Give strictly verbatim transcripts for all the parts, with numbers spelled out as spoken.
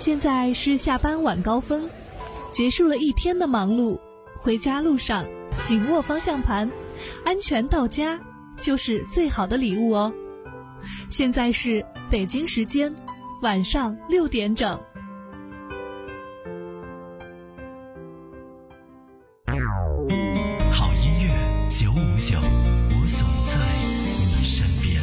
现在是下班晚高峰，结束了一天的忙碌，回家路上紧握方向盘，安全到家就是最好的礼物哦。现在是北京时间晚上六点整。 好音乐九五九，我总在你身边。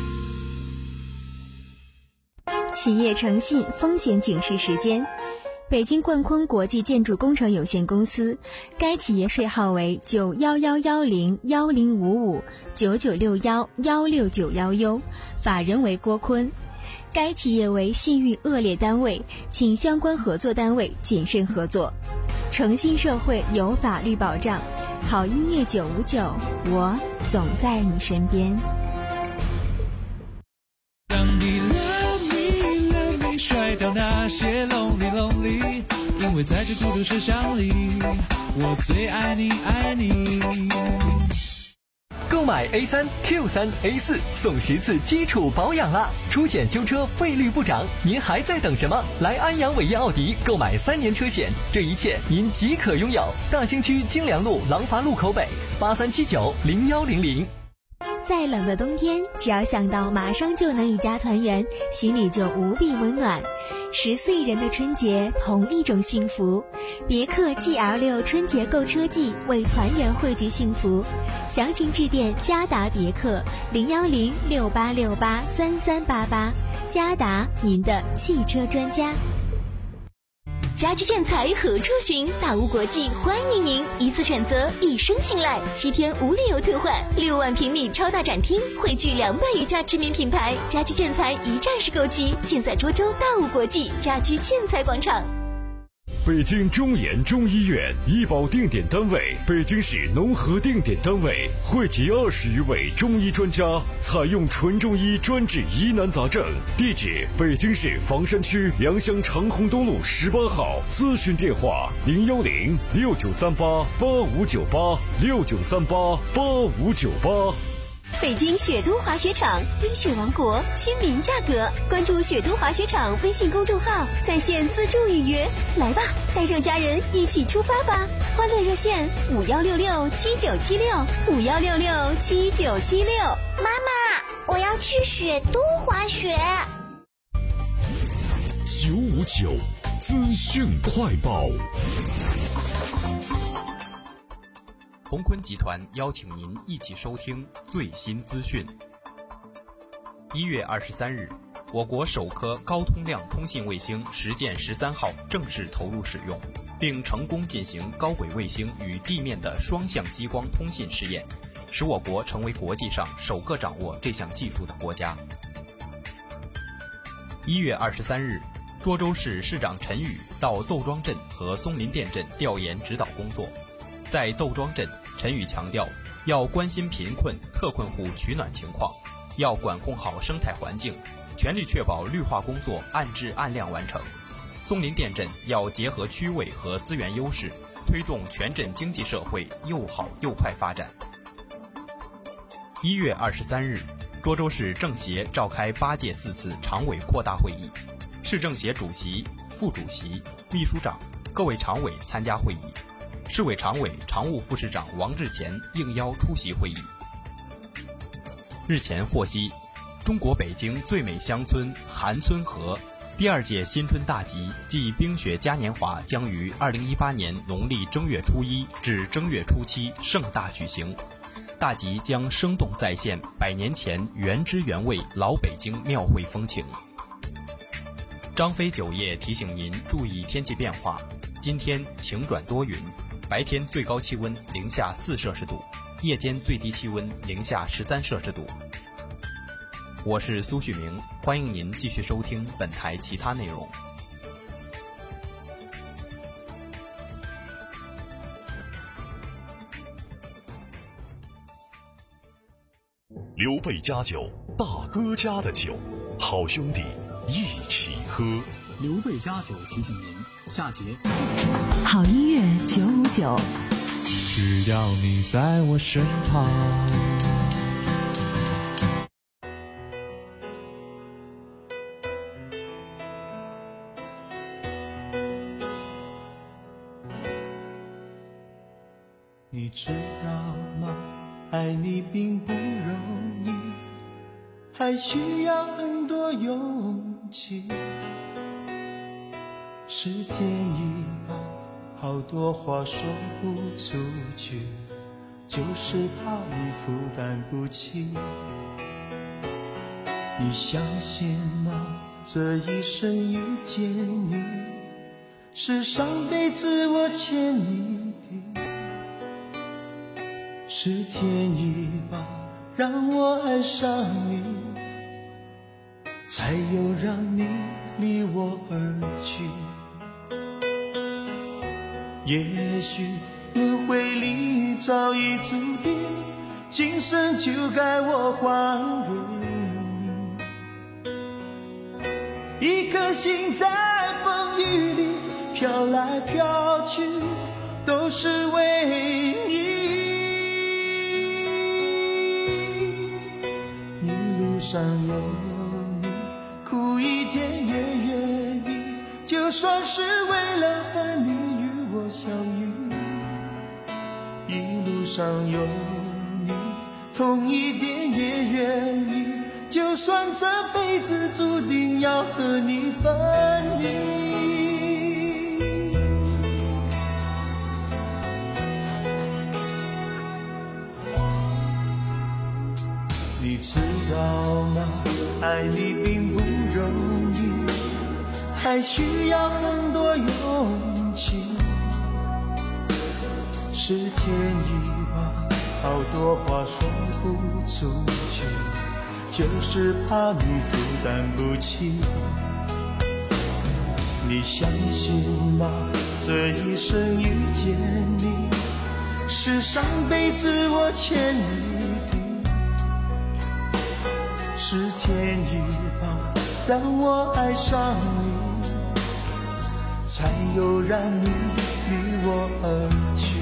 企业诚信风险警示时间。北京冠坤国际建筑工程有限公司，该企业税号为九幺幺幺零幺零五五九九六幺幺六九幺 U， 法人为郭坤。该企业为信誉恶劣单位，请相关合作单位谨慎合作。诚信社会有法律保障，好音乐九五九，我总在你身边。 让你 love me love me 甩掉那些 lonely lonely， 因为在这孤独车厢里，我最爱你爱你。 购买 A 三 Q 三 A 四送十次基础保养啦！出险修车费率不涨，您还在等什么？来安阳伟业奥迪购买三年车险，这一切您即可拥有。大兴区京良路廊坊路口北八三七九零幺零零。 再冷的冬天，只要想到马上就能一家团圆，心里就无比温暖。十四亿人的春节，同一种幸福。别克 G L 六 春节购车季，为团圆汇聚幸福。详情致电嘉达别克零幺零六八六八三三八八。嘉达，您的汽车专家。 家居建材何处寻？大屋国际欢迎您，一次选择，一生信赖，七天无理由退换，六万平米超大展厅，汇聚两百余家知名品牌，家居建材一站式购齐，建在涿州大屋国际家居建材广场。 北京中研中医院医保定点单位，北京市农合定点单位，汇集二十余位中医专家，采用纯中医专治疑难杂症。地址：北京市房山区良乡长虹东路十八号。咨询电话：零幺零六九三八八五九八六九三八八五九八。 北京雪都滑雪场，冰雪王国，亲民价格。关注雪都滑雪场微信公众号，在线自助预约。来吧，带上家人一起出发吧！欢乐热线五幺六六七九七六五幺六六七九七六。 妈妈，我要去雪都滑雪。 九五九资讯快报。 鸿坤集团邀请您一起收听最新资讯。一月二十三日，我国首颗高通量通信卫星实践十三号正式投入使用，并成功进行高轨卫星与地面的双向激光通信试验，使我国成为国际上首个掌握这项技术的国家。一月二十三日，涿州市市长陈宇到窦庄镇和松林店镇调研指导工作。在窦庄镇，陈宇强调，要关心贫困特困户取暖情况，要管控好生态环境，全力确保绿化工作按质按量完成。松林店镇要结合区位和资源优势，推动全镇经济社会又好又快发展。一月二十三日，涿州市政协召开八届四次常委扩大会议，市政协主席、副主席、秘书长、各位常委参加会议。市委常委、常务副市长王志前应邀出席会议。日前获悉，中国北京最美乡村韩村河第二届新春大集暨冰雪嘉年华将于二零一八年农历正月初一至正月初七盛大举行。大集将生动再现百年前原汁原味老北京庙会风情。张飞酒业提醒您注意天气变化，今天晴转多云，白天最高气温零下四摄氏度，夜间最低气温零下十三摄氏度。我是苏旭明，欢迎您继续收听本台其他内容。 刘备家酒，大哥家的酒，好兄弟一起喝。 刘备家酒提醒您，下节好音乐九五九， 只要你在我身旁。 你知道吗？爱你并不容易，还需要很多勇气。是天意吧，好多话说不出去，就是怕你负担不起。你相信吗？这一生遇见你，是上辈子我欠你的。是天意吧，让我爱上你，才有让你离我而去。也许轮回里早已注定，今生就该我还给你。一颗心在风雨里飘来飘去，都是为你。一路上有你，苦一点也愿意，就算是为了分离与我相遇。一路上有你，痛一点也愿意，就算这辈子注定要和你分离。你知道吗？爱你并不容易，还需要很多勇气。是天意吧，好多话说不出去，就是怕你负担不起。你相信吗？这一生遇见你，是上辈子我欠你的。是天意吧，让我爱上你，才有让你离我而去。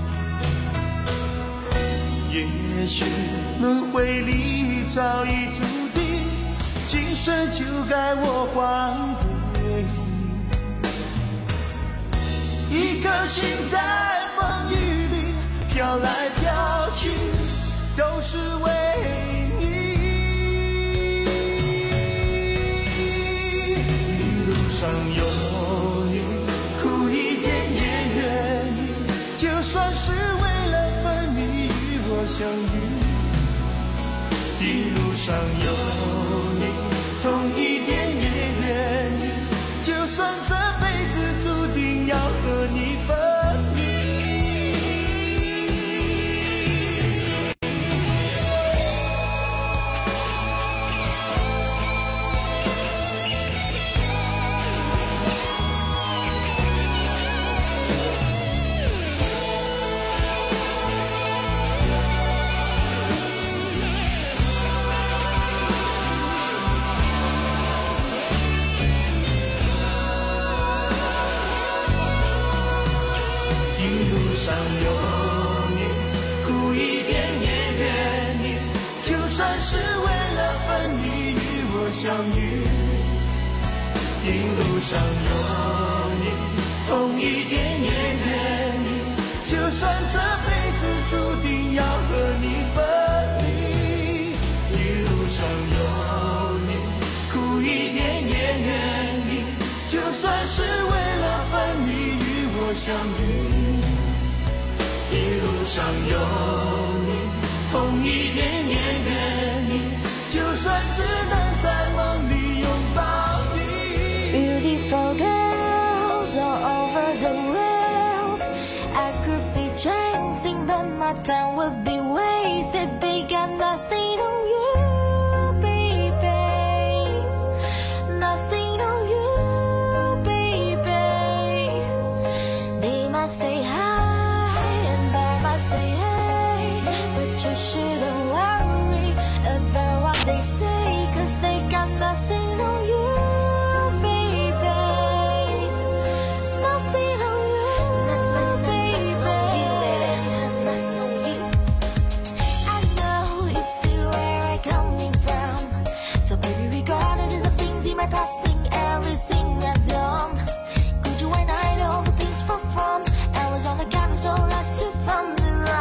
也许轮回里早已注定，今生就该我还给你。一颗心在风雨里飘来飘去，都是为你。一路上有你，苦一点也愿意，就算是为了分离与我相遇。一路上有你，痛一点也愿意，就算这辈子注定要和你分离。上有你，苦一点也愿意，就算是为了分离与我相遇。一路上有你，痛一点也愿意，就算这辈子注定要和你分离。一路上有你，苦一点也愿意，就算是为了分离与我相遇。一路上有你，痛一点也愿意，就算只能在梦里拥抱你。 Beautiful girls all over the world, I could be chasing, but my time would be wasted. They got nothing on you, baby. Nothing on you, baby. They might say hi, say hey, but you shouldn't worry about what they say, cause they got nothing on you, baby. Nothing on you, baby. I know you feel where I'm coming from, so baby, regardless of things in my past, think everything I've done. Could you and I know things for fun? I was on the camera, so like to fun the run.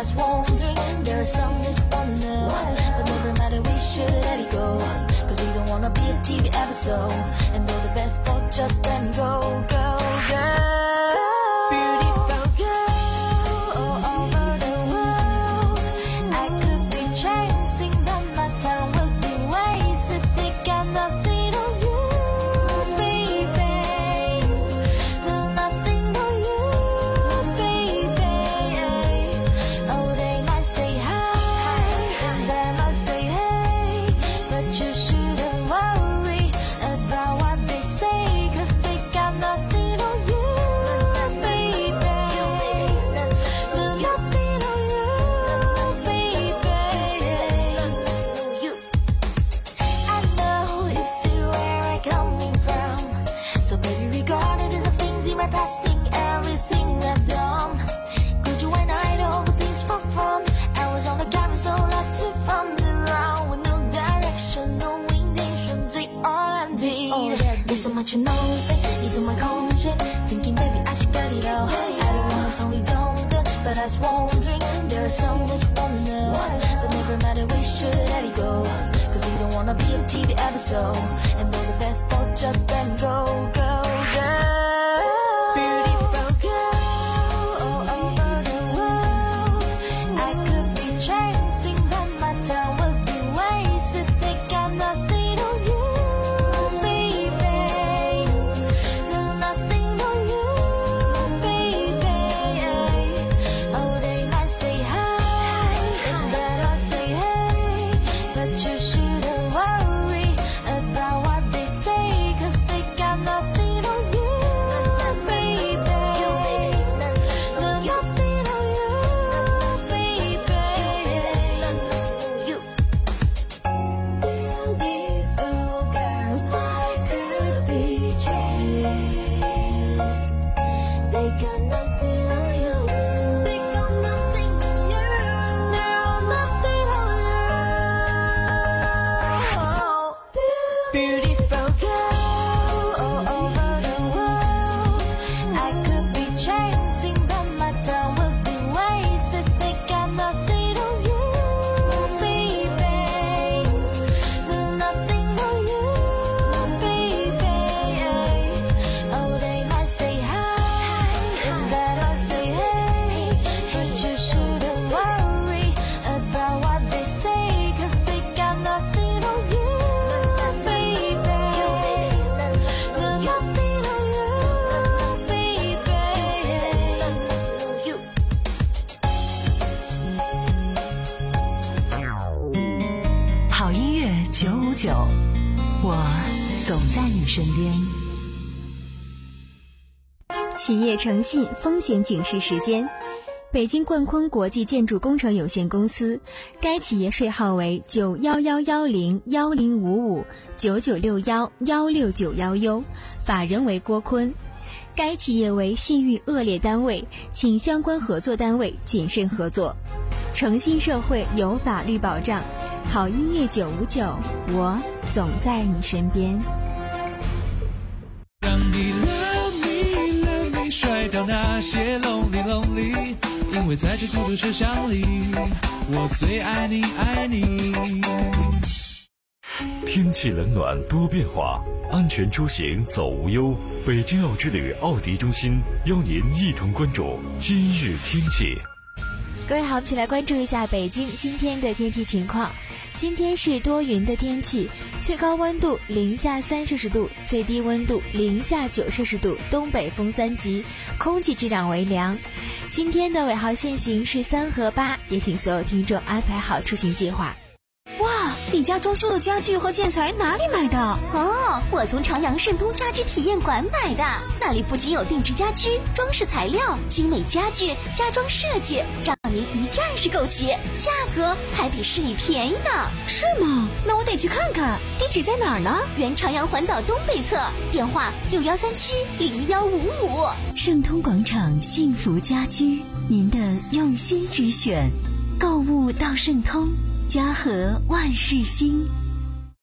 I was wondering, there are some that you wanna know, but never matter, we should let it go, cause we don't wanna be a T V episode, and though the best for just let me go, go, go. Beautiful girl, all over the world, I could be chasing, but my time would be wasted, they got nothing on you, baby, no, nothing on you, baby. Oh, they might say hi, and they might say hey, but you shouldn't worry about what they say, cause they got nothing on you, baby, no, nothing on you, baby. You, I know you feel where I'm coming from, so baby, regardless of the things in my past, think everything I've done, could you and I do all the things for fun? I was on the camera, so lot to fun around with no direction, no intentions, they all empty. Oh, there's so much you know, say, it's on my conscience, thinking baby I should get it out. I don't want some we don't, but I was wondering, there are some that you wanna know, but never matter, we should let it go, cause we don't wanna be a T V episode, and though the best for just let me go, go, go. Beautiful girl, all over the world, I could be chasing, but my time would be wasted, they got nothing on you, baby, no, nothing on you, baby. Oh, they might say hi, and then I'll say hey, but you shouldn't worry about what they say, cause they got nothing on you, baby, no, nothing on you, baby. You beautiful girls, I could be changed, they got nothing on you, they got nothing on you, no, nothing on you. Beautiful girl, all over the world, I could be chasing, but my time would be wasted, they got nothing on you, baby, no, nothing on you, baby. Oh, they might say hi, and then I'll say hey, but you shouldn't worry about what they say, cause they got nothing on you, baby, no, nothing on you, baby. You. 好音乐九五九，我总在你身边。 企业诚信风险警示时间。北京冠坤国际建筑工程有限公司，该企业税号为九幺幺幺零幺零五五九九六幺幺六九幺 U， 法人为郭坤。该企业为信誉恶劣单位，请相关合作单位谨慎合作。诚信社会有法律保障，好音乐九五九，我总在你身边。 让你 love me love me 甩掉那些 lonely lonely， 因为在这孤独车厢里，我最爱你爱你。 天气冷暖多变化，安全出行走无忧。北京奥之旅奥迪中心邀您一同关注今日天气。 各位好，我们一起来关注一下北京今天的天气情况。今天是多云的天气，最高温度零下三摄氏度，最低温度零下九摄氏度，东北风三级，空气质量为良。今天的尾号限行是三和八，也请所有听众安排好出行计划。 哇，你家装修的家具和建材哪里买的？哦，我从朝阳盛通家居体验馆买的，那里不仅有定制家居、装饰材料、精美家具、家装设计，让您一站式购齐，价格还比市里便宜呢。 是吗？那我得去看看。地址在哪儿呢？ 原朝阳环岛东北侧，电话六幺三七零幺五五。 盛通广场幸福家居，您的用心之选，购物到盛通。家和万事兴。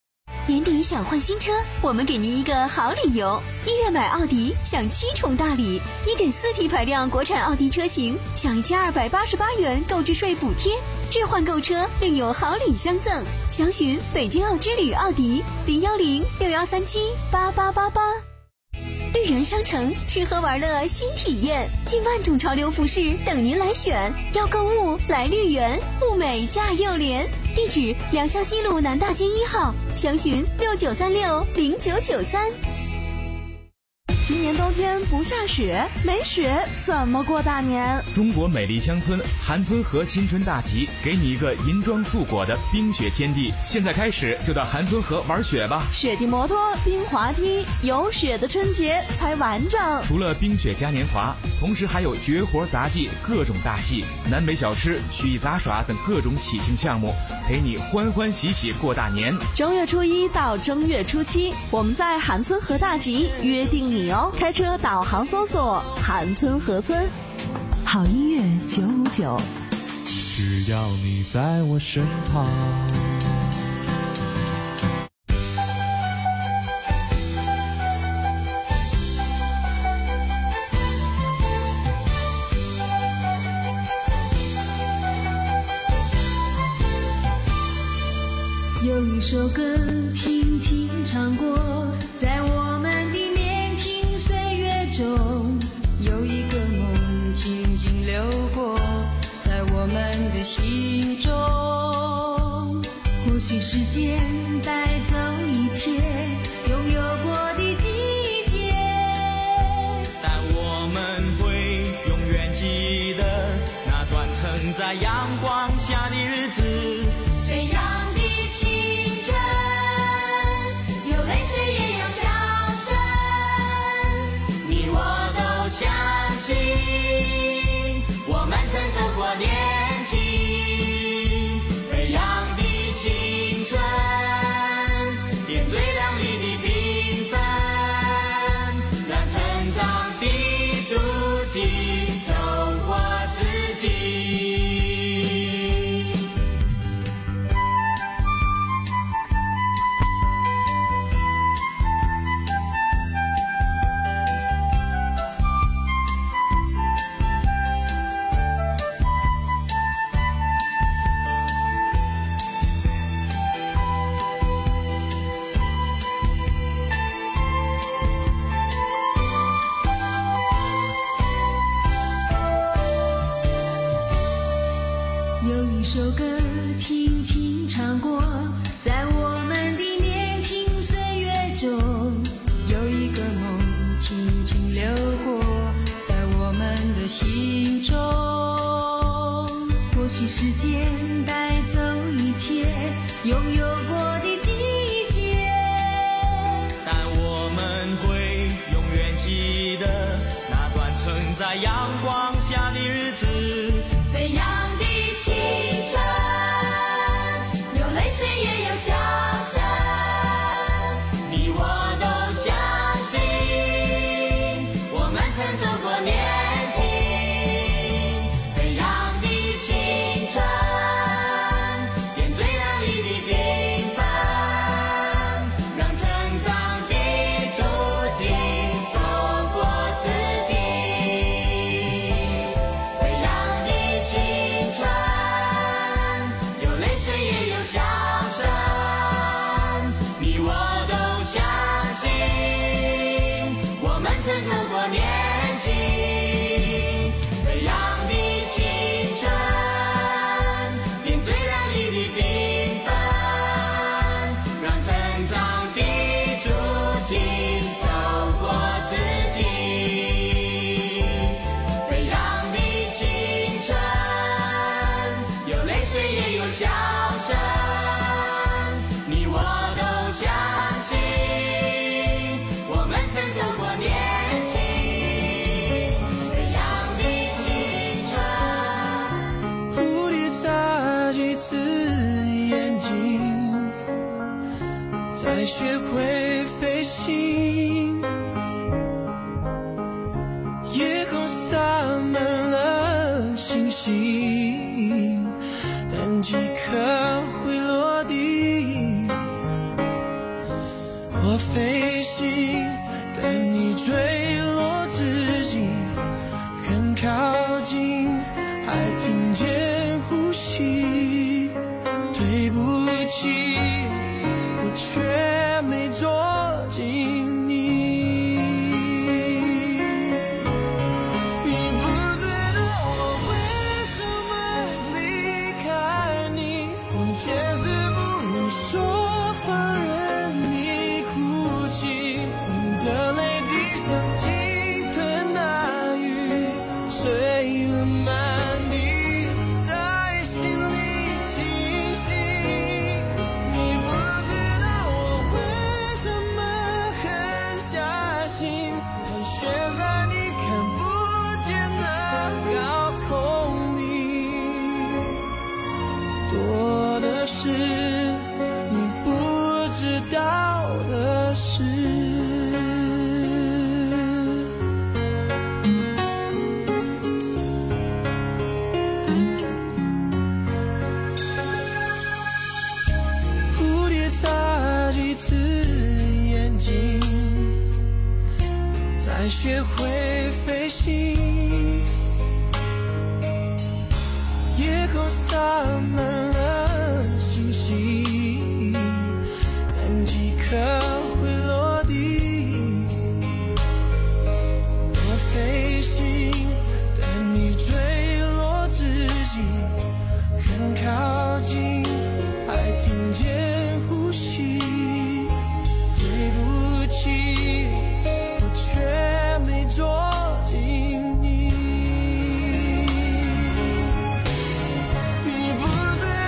年底想换新车，我们给您一个好理由。一月买奥迪享七重大礼，一点四 T 排量国产奥迪车型享一千二百八十八元购置税补贴，置换购车另有好礼相赠。详询北京奥之旅奥迪零幺零六幺三七八八八八。绿源商城，吃喝玩乐新体验，近万种潮流服饰等您来选。要购物来绿源，物美价又廉。地址：良乡西路南大街一号，详询六九三六零九九三。 今年冬天不下雪，没雪怎么过大年？ 中国美丽乡村韩村河新春大集，给你一个银装素裹的冰雪天地。现在开始就到韩村河玩雪吧！ 雪地摩托、冰滑梯，有雪的春节才完整。 除了冰雪嘉年华，同时还有绝活杂技、各种大戏、南北小吃、曲艺杂耍等各种喜庆项目，陪你欢欢喜喜过大年。 正月初一到正月初七，我们在韩村河大集约定你哦。开车导航搜索韩村河村。 好音乐九五九， 只要你在我身旁。 有一首歌轻轻唱过，在我们的年轻岁月中，有一个梦静静流过，在我们的心中。或许时间带走一切拥有过的季节， 但我们会永远记得那段曾在阳光下的日子。 飞扬的青春，有泪水也有笑声，你我都相信，我们曾走过年轻。飞扬的青春，点缀亮丽的缤纷，让成长的足迹走过自己。有一首歌轻轻唱过，在我们的年轻岁月中，有一个梦轻轻流过，在我们的心中。或许时间带走一切拥有过的季节， 但我们会永远记得那段曾在阳光下的日子。 飞扬的青春，有泪水也有笑声，你我都相信，我们曾走过年轻。飞扬的青春，点缀亮丽的缤纷，让成长的足迹走过自己。飞扬的青春，有泪水也有笑声，你我都相信，我们曾走过年轻。飞扬的青春，点缀亮丽的缤纷，让成长的足迹走过自己。飞扬的青春，有泪水也有笑声，你我都相信，我们曾走过年轻。飞扬的青春， 蝴蝶眨几次眼睛，才学会飞行。夜空洒满了星星，但几颗会落地。 我飞行，等你坠落之际，很靠近，还听见呼吸。对不起，我却没捉紧你。你不知道我为什么离开你，我坚持不能说话，任你哭泣。你的泪滴像倾盆大雨，碎了满地，在心里清醒。你不知道我为什么狠下心，盘旋在你看不见的高空里，多的是你不知道的事。蝴蝶眨几次眼睛，才学会飞行。夜空洒满了星星，但几颗会落地。我飞行，等你坠落之际，很靠近，还听见呼吸。对不起，我却没捉紧你。你不知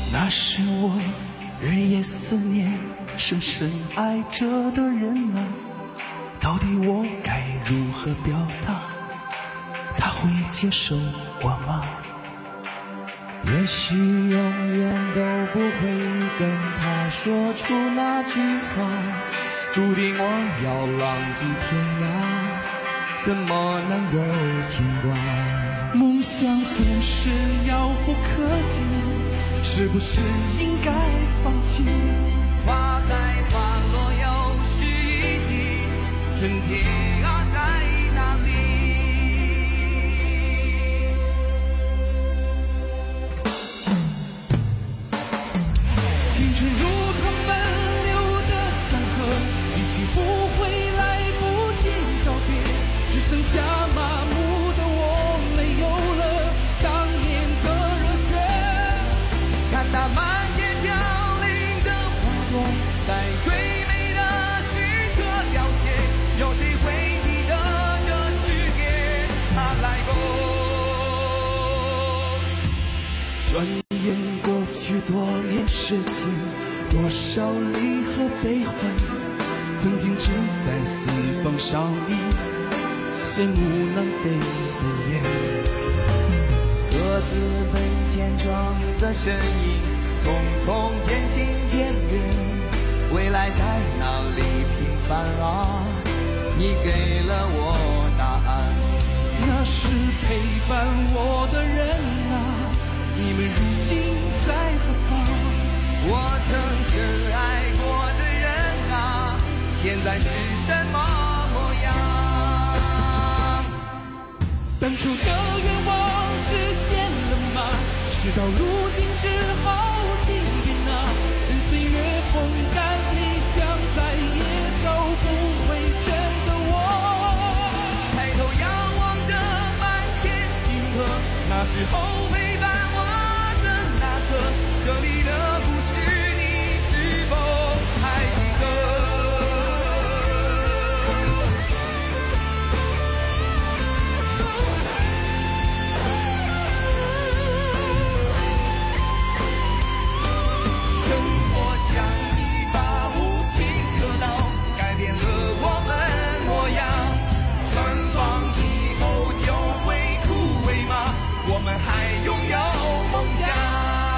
那是我日夜思念、深深爱着的人啊，到底我该如何表达？他会接受我吗？ 也许永远都不会跟他说出那句话，注定我要浪迹天涯，怎么能有牵挂？ 梦想总是遥不可及，是不是应该放弃？ 花开花落又是一季，春天啊在哪里？ 青春如同奔流的江河，一去不回，来不及告别，只剩下麻木的我，没有了当年的热血。 看那满天飘零的花朵，在最美的时刻凋谢，有谁会记得这世界它来过？ 转眼过去多年时间，多少离合悲欢，曾经志在四方少年，羡慕南飞不厌。 各自奔前程的身影，匆匆渐行渐远，未来在哪里平凡啊？你给了我答案。 那是陪伴我的人啊，你们如今在何方？ 我曾深爱过的人啊，现在是什么模样？ 当初的愿望实现了吗？事到如今只好听遍啊，任岁月风干，理想再也找不回真的我。 抬头仰望着满天星河，那时候陪伴我的那刻，这里的故事你是否还记得？生活像一把无情刻刀，改变了我们模样。绽放以后就会枯萎吗？我们还拥有梦想。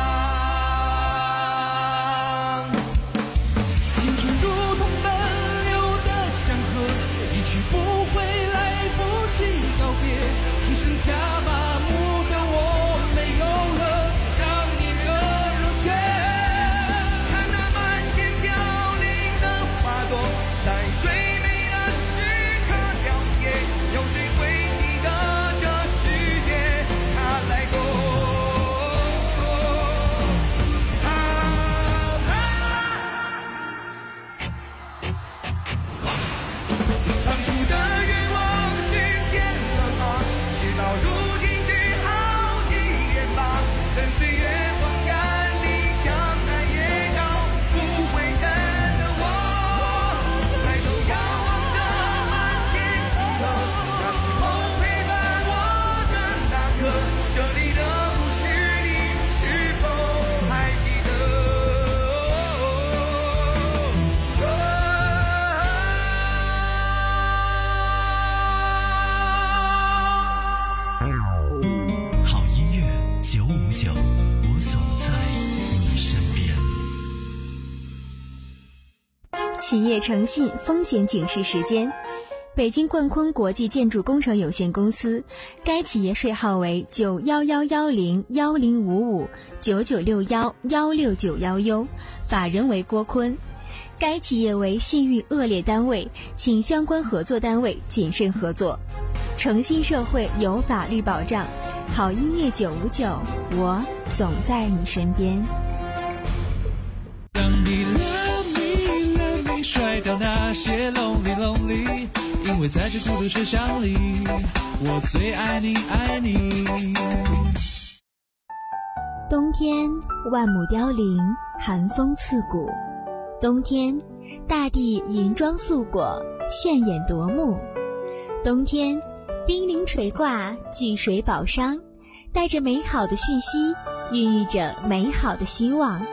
青春如同奔流的江河，一去不回，来不及告别，只剩下麻木的我，没有了当年的热血。 看那满天飘零的花朵，在最美的时刻凋谢，有谁会记得这世界它来过？啊啊！当初的愿望实现了吗？事到如今只好体验吧，等岁月风干，理想再也找不回真的我。抬头仰望着满天星河，那时候陪伴我的那刻，这里的故事你是否还记得？ 好音乐九五九，我总在你身边。 企业诚信风险警示时间。北京冠坤国际建筑工程有限公司，该企业税号为九幺幺幺零幺零五五九九六幺幺六九幺 U， 法人为郭坤。该企业为信誉恶劣单位，请相关合作单位谨慎合作。诚信社会有法律保障，好音乐九五九，我总在你身边。 当你 love me love me 甩掉那些 lonely lonely， 因为在这孤独车厢里，我最爱你爱你。 冬天万亩凋零，寒风刺骨。冬天大地银装素裹，炫眼夺目。冬天冰凌垂挂，聚水宝商，带着美好的讯息， 孕育着美好的希望。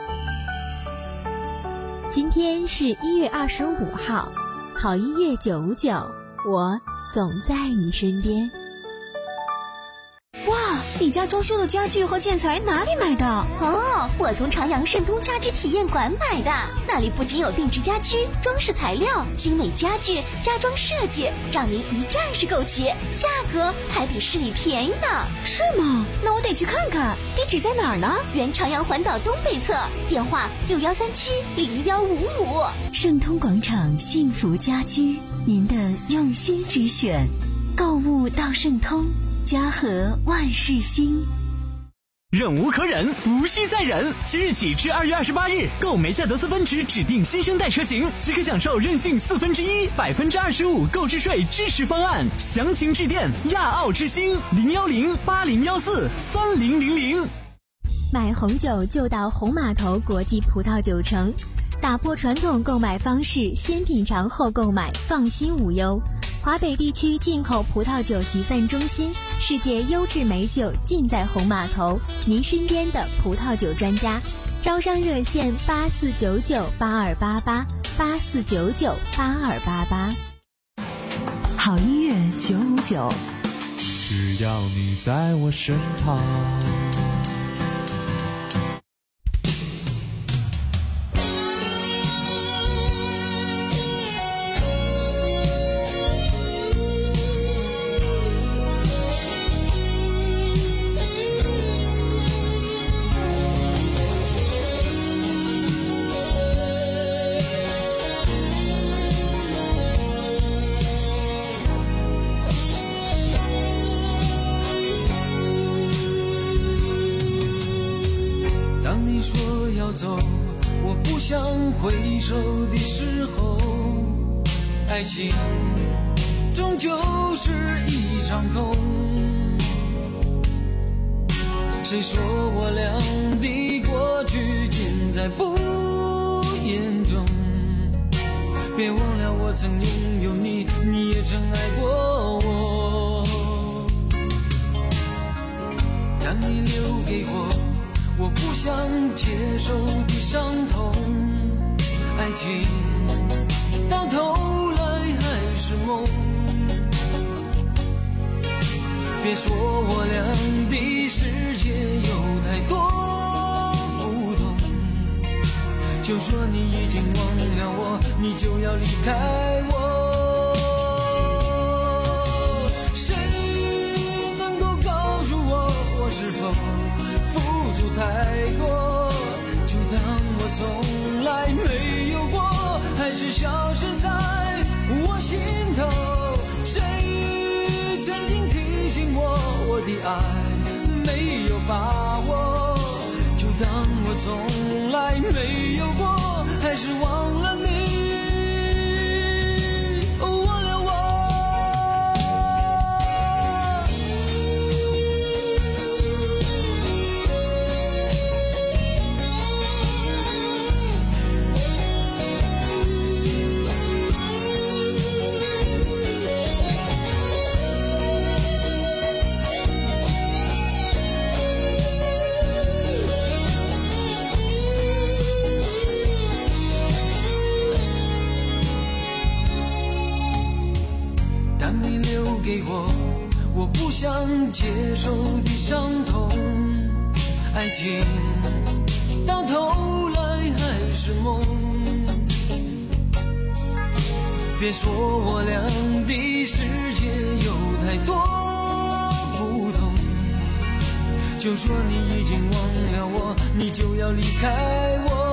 今天是一月二十五号，好音乐九五九，我总在你身边。 哇，你家装修的家具和建材哪里买的？ 哦，我从朝阳盛通家居体验馆买的，那里不仅有定制家居、装饰材料、精美家具、家装设计，让您一站式购齐，价格还比市里便宜呢。 是吗？那我得去看看，地址在哪儿呢？ 原朝阳环岛东北侧，电话六幺三七零幺五五。 盛通广场幸福家居，您的用心之选，购物到盛通，家和万事兴。 忍无可忍，无需再忍。即日起至二月二十八日，购梅赛德斯奔驰指定新生代车型，即可享受任性四分之一、百分之二十五购置税支持方案。详情致电亚奥之星零幺零八零幺四三零零零。 买红酒就到红码头国际葡萄酒城，打破传统购买方式，先品尝后购买，放心无忧。华北地区进口葡萄酒集散中心，世界优质美酒尽在红码头，您身边的葡萄酒专家。招商热线八四九九八二八八八四九九八二八八。 好音乐九五九， 只要你在我身旁。当你说要走，我不想回首的时候，爱情终究是一场空。谁说我俩的过去尽在不言中？别忘了我曾拥有你，你也曾爱过我。当你留给我我不想接受的伤痛，爱情到头来还是梦。别说我俩的世界有太多不同，就说你已经忘了我，你就要离开我。谁能够告诉我，我是否付出太多，就当我从来没有过，还是消失在我心头。谁曾经提醒我，我的爱没有把握，就当我从来没有过，还是忘了你。给我我不想接受的伤痛，爱情到头来还是梦。别说我俩的世界有太多不同，就说你已经忘了我，你就要离开我。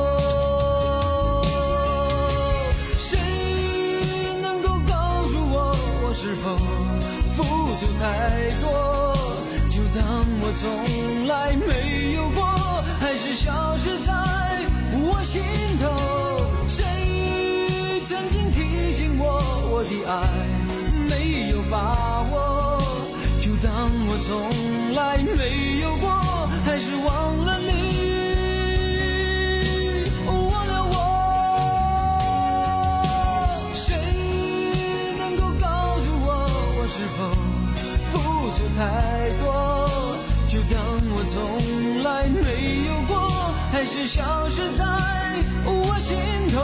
谁能够告诉我，我是否付出太多，就当我从来没有过，还是消失在我心头。谁曾经提醒我，我的爱没有把握，就当我从来没有过，还是忘了你。太多，就当我从来没还是消失在我心头？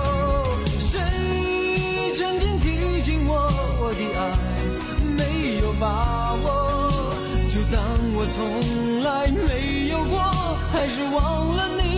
谁曾经提醒我，我的爱没有把握？就当我从来没有过，还是忘了你。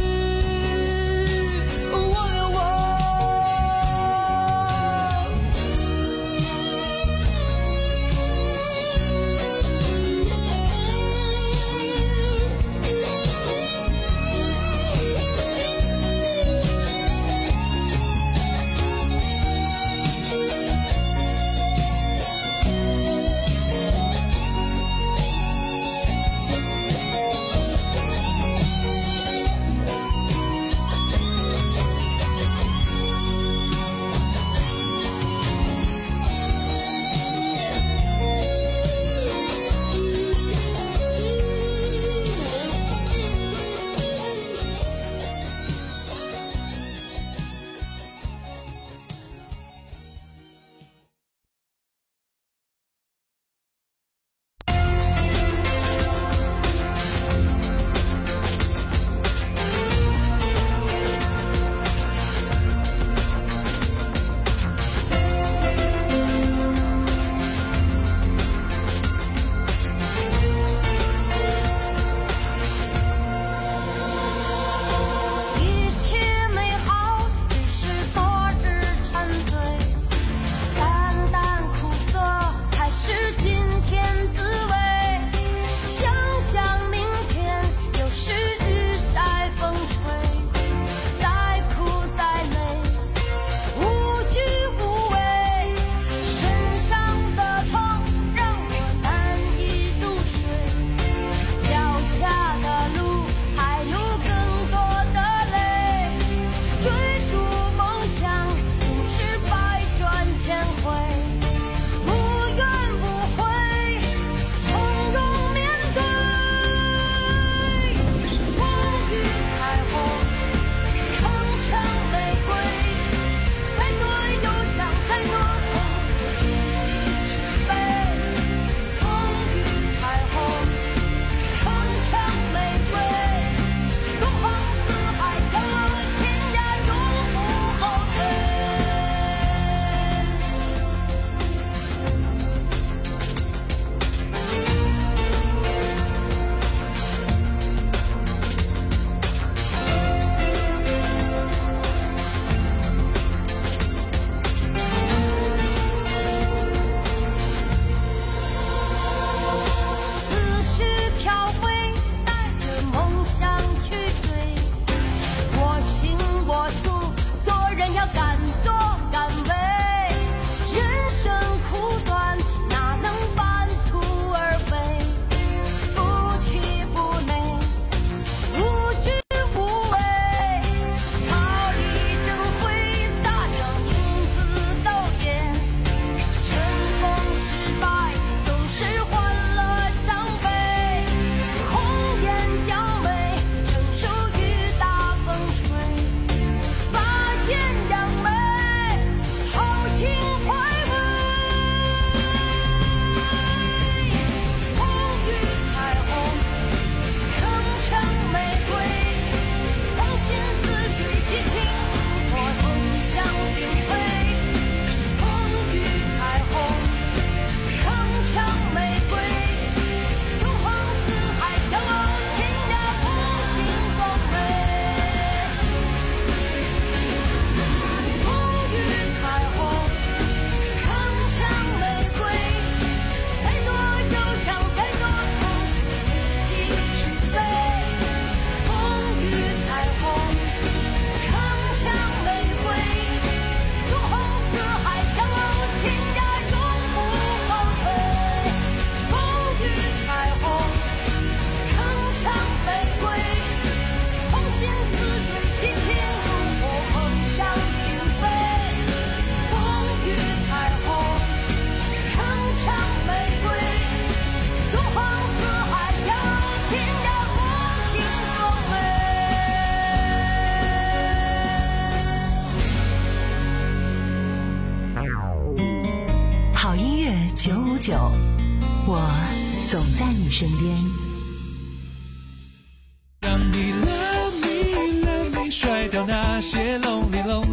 九五九，我总在你身边。 当你 love me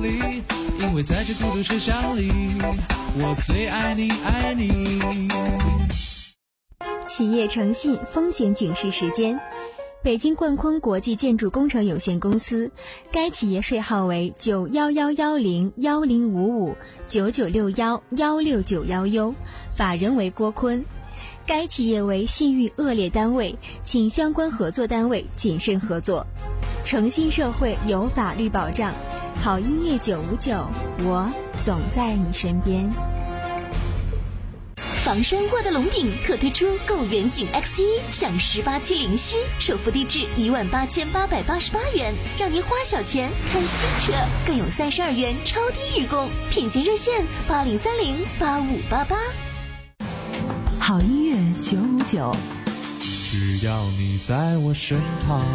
lonely， 因为在这孤独车厢里，我最爱你爱你。 企业诚信风险警示时间。北京冠坤国际建筑工程有限公司，该企业税号为九幺幺幺零幺零五五九九六幺幺六九幺 U， 法人为郭坤。该企业为信誉恶劣单位，请相关合作单位谨慎合作。诚信社会有法律保障，好音乐九五九，我总在你身边。 房山沃德龙顶特推出购远景 X 一 享十八期零息，首付低至一万八千八百八十八元，让您花小钱看新车，更有三十二元超低日供，品鉴热线八零三零八五八八。 好音乐九五九， 只要你在我身旁。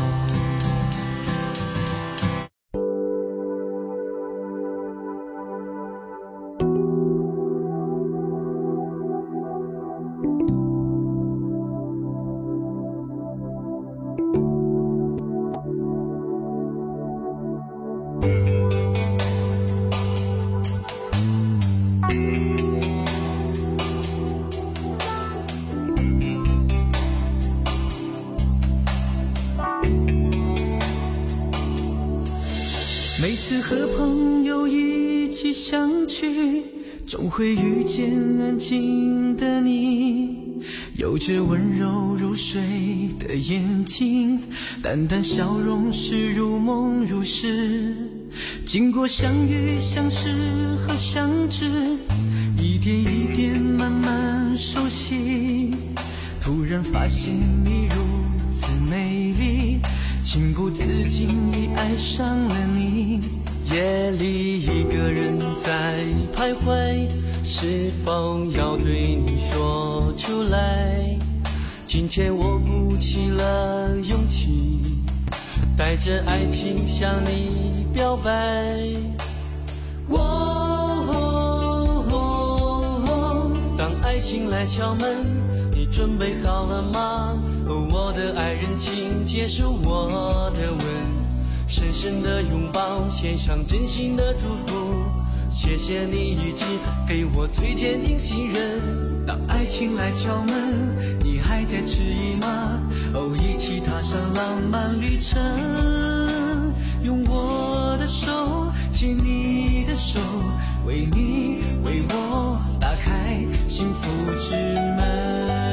每次和朋友一起相聚，总会遇见安静的你，有着温柔如水的眼睛，淡淡笑容是如梦如诗。经过相遇相识和相知，一点一点慢慢熟悉，突然发现你如此美丽，情不自禁已爱上了你。夜里一个人在徘徊，是否要对你说出来？今天我鼓起了勇气，带着爱情向你表白。哦哦哦哦，当爱情来敲门，你准备好了吗？哦，我的爱人，请接受我的吻，深深的拥抱，献上真心的祝福。谢谢你一直给我最坚定信任。当爱情来敲门，你还在迟疑吗？哦，一起踏上浪漫旅程，用我的手牵你的手，为你为我打开幸福之门。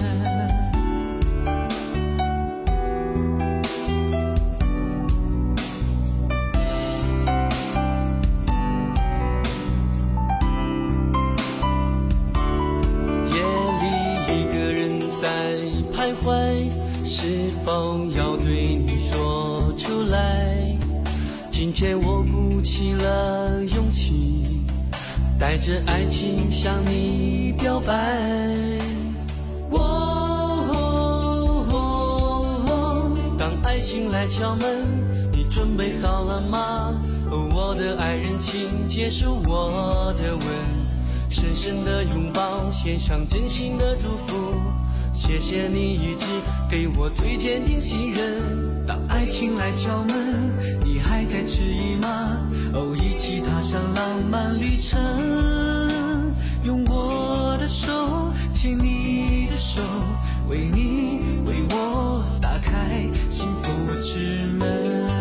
徘徊，是否要对你说出来？今天我鼓起了勇气，带着爱情向你表白。哦哦哦哦，当爱情来敲门，你准备好了吗？哦，我的爱人，请接受我的吻，深深的拥抱，献上真心的祝福。谢谢你一直给我最坚定信任。当爱情来敲门，你还在迟疑吗？哦，一起踏上浪漫旅程，用我的手牵你的手，为你为我打开幸福之门。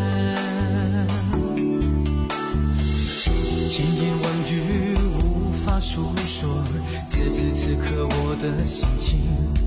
千言万语无法诉说，此时此刻我的心情，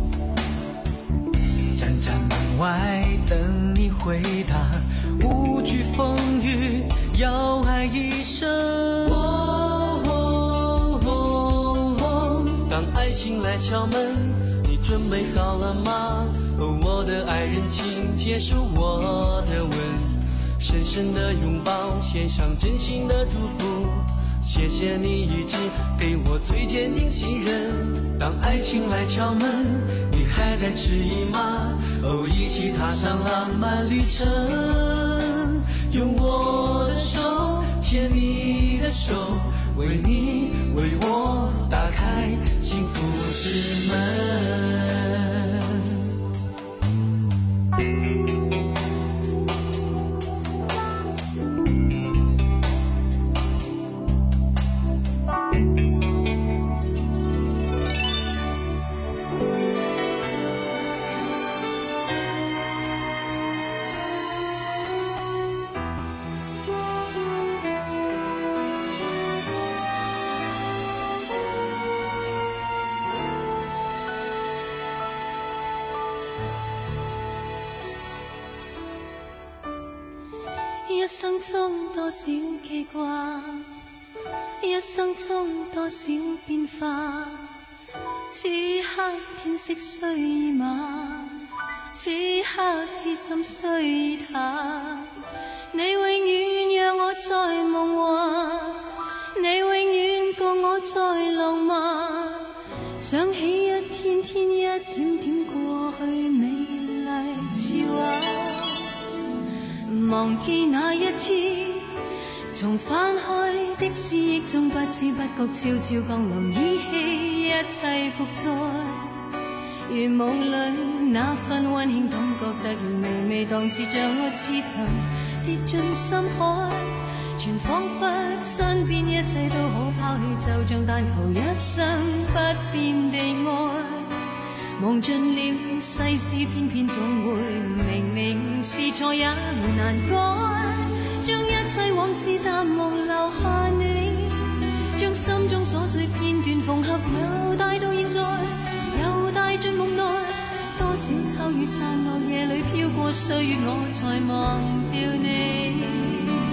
站在门外等你回答，无惧风雨，要爱一生。哦哦哦哦，当爱情来敲门，你准备好了吗？哦，我的爱人，请接受我的吻，深深的拥抱，献上真心的祝福。谢谢你一直给我最坚定信任。当爱情来敲门，你还在迟疑吗？哦，一起踏上浪漫旅程，用我的手牵你的手，为你为我打开幸福之门。 生中多少記掛，一生中多少變化。此刻天色雖已晚，此刻知心雖已淡。你永遠讓我在夢幻，你永遠共我在浪漫。想起一天天一點點過去美麗似畫，忘記那一天從翻開的思憶中不知不覺悄悄降臨，依稀一切復在，如夢裏那份溫馨感覺突然微微蕩至，像我似曾跌進深海，全彷彿身邊一切都好拋棄，就像但求一生不變地愛。忘盡了世事，偏偏總會明明是錯也難改，將一切往事淡忘留下你，將心中瑣碎片段縫合，又帶到現在，又帶進夢內。多少秋雨散落夜裏飄過歲月，我才忘掉你。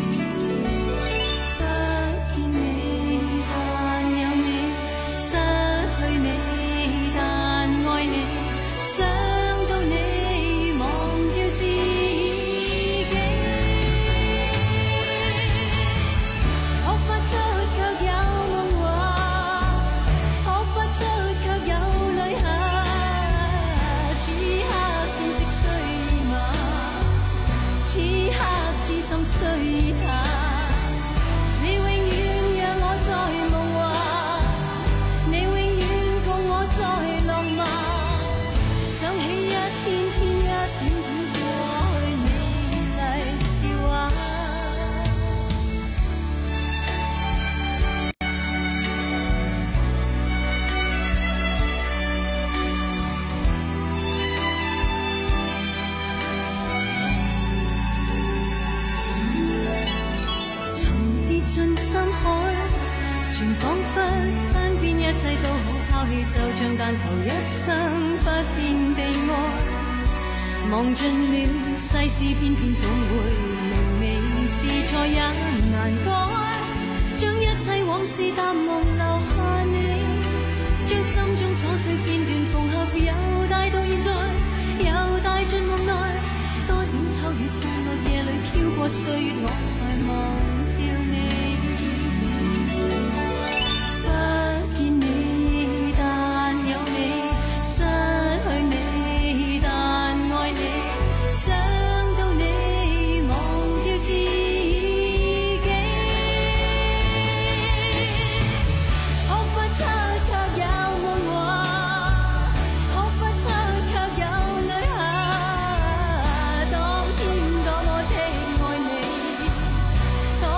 就像但求一生不變地愛，忘盡了世事，偏偏總會明明是錯也難改，將一切往事淡忘留下你，將心中瑣碎片段縫合，又帶到現在，又帶進夢內。多少秋雨散落夜裏飄過歲月，我才忘掉你。 當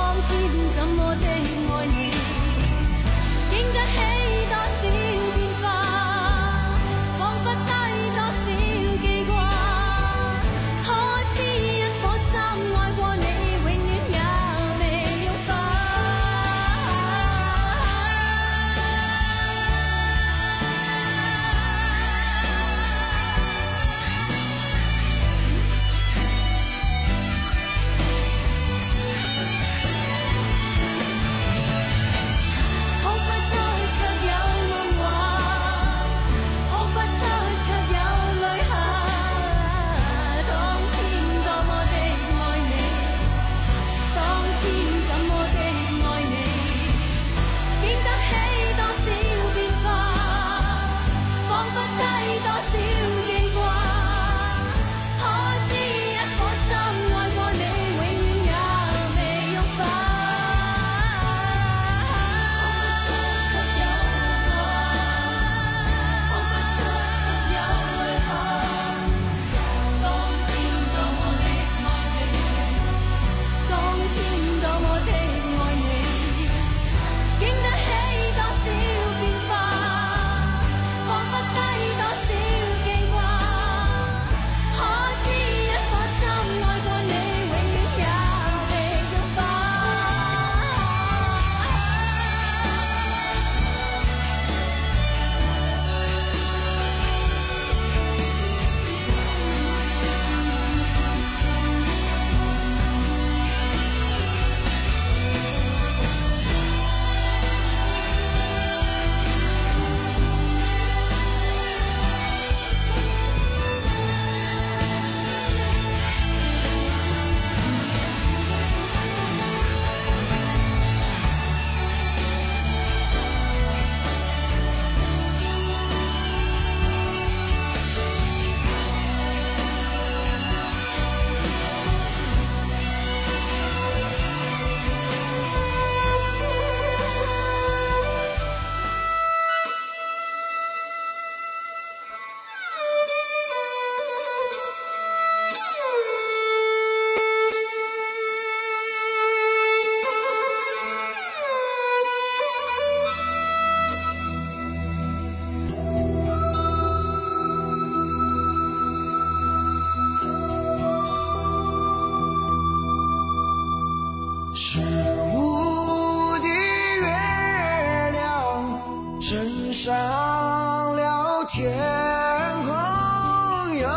是无的月亮升上了天空哟，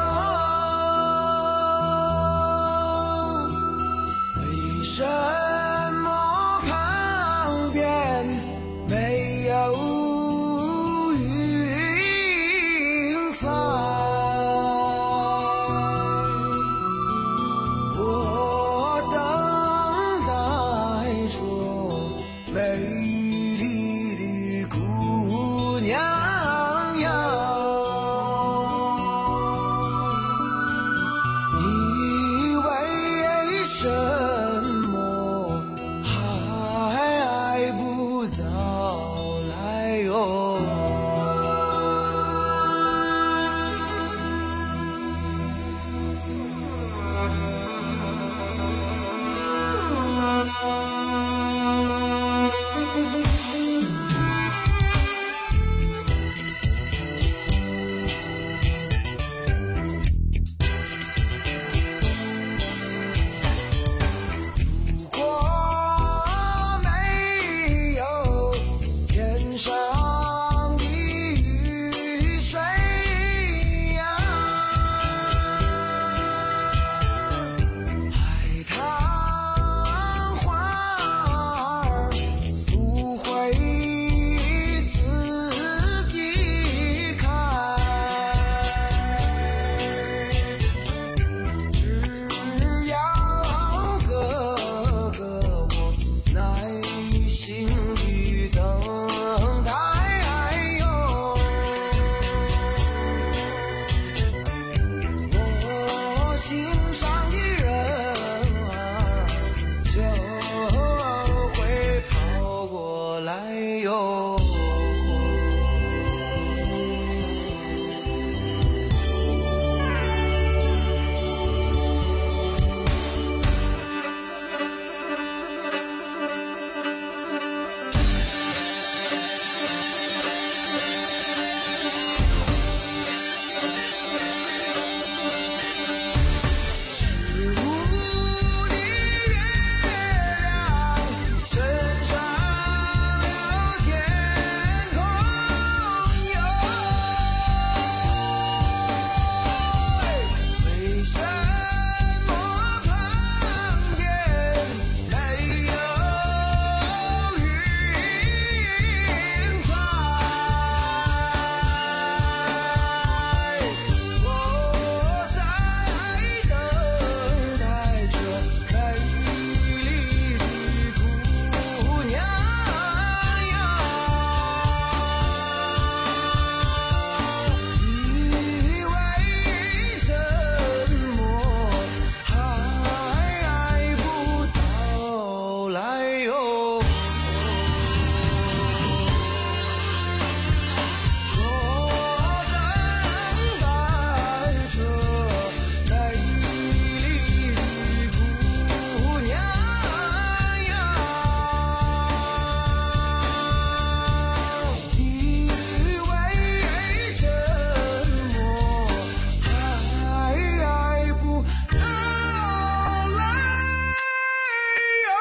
为什么旁边没有云彩？我等待着美丽的姑娘呀，你为什么还不早来哟？如果没有天上的雨水呀，海棠花儿不会自己开，只要哥哥我耐心地等待哟，我心上的人儿就会跑过来哟。是无的月亮升上了天空哟，为什么旁边没有云彩？我在等待着美丽的姑娘呀，你为什么还不到来哟？我等待着美丽的姑娘呀，你为什么还不到来哟？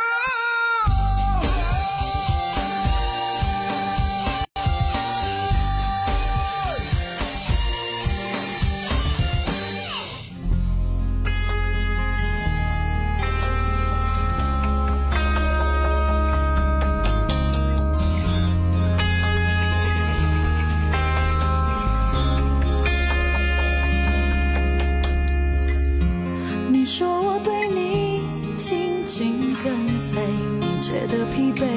你说我对你紧紧跟随，你觉得疲惫，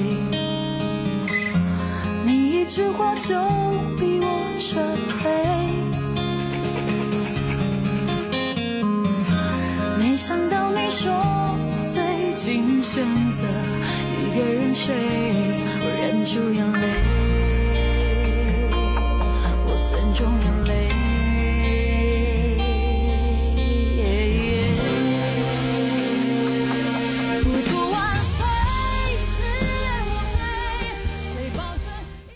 你一句话就逼我撤退，没想到你说最近选择一个人睡，我忍住眼泪，我尊重眼泪。不图万岁，誓言无罪，谁保证？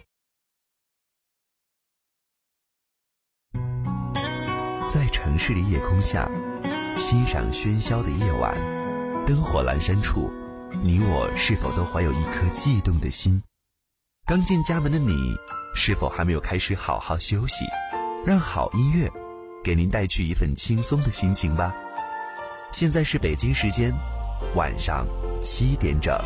在城市的夜空下，欣赏喧嚣的夜晚，灯火阑珊处， 你我是否都怀有一颗悸动的心？刚进家门的你，是否还没有开始好好休息？让好音乐给您带去一份轻松的心情吧。现在是北京时间晚上七点整。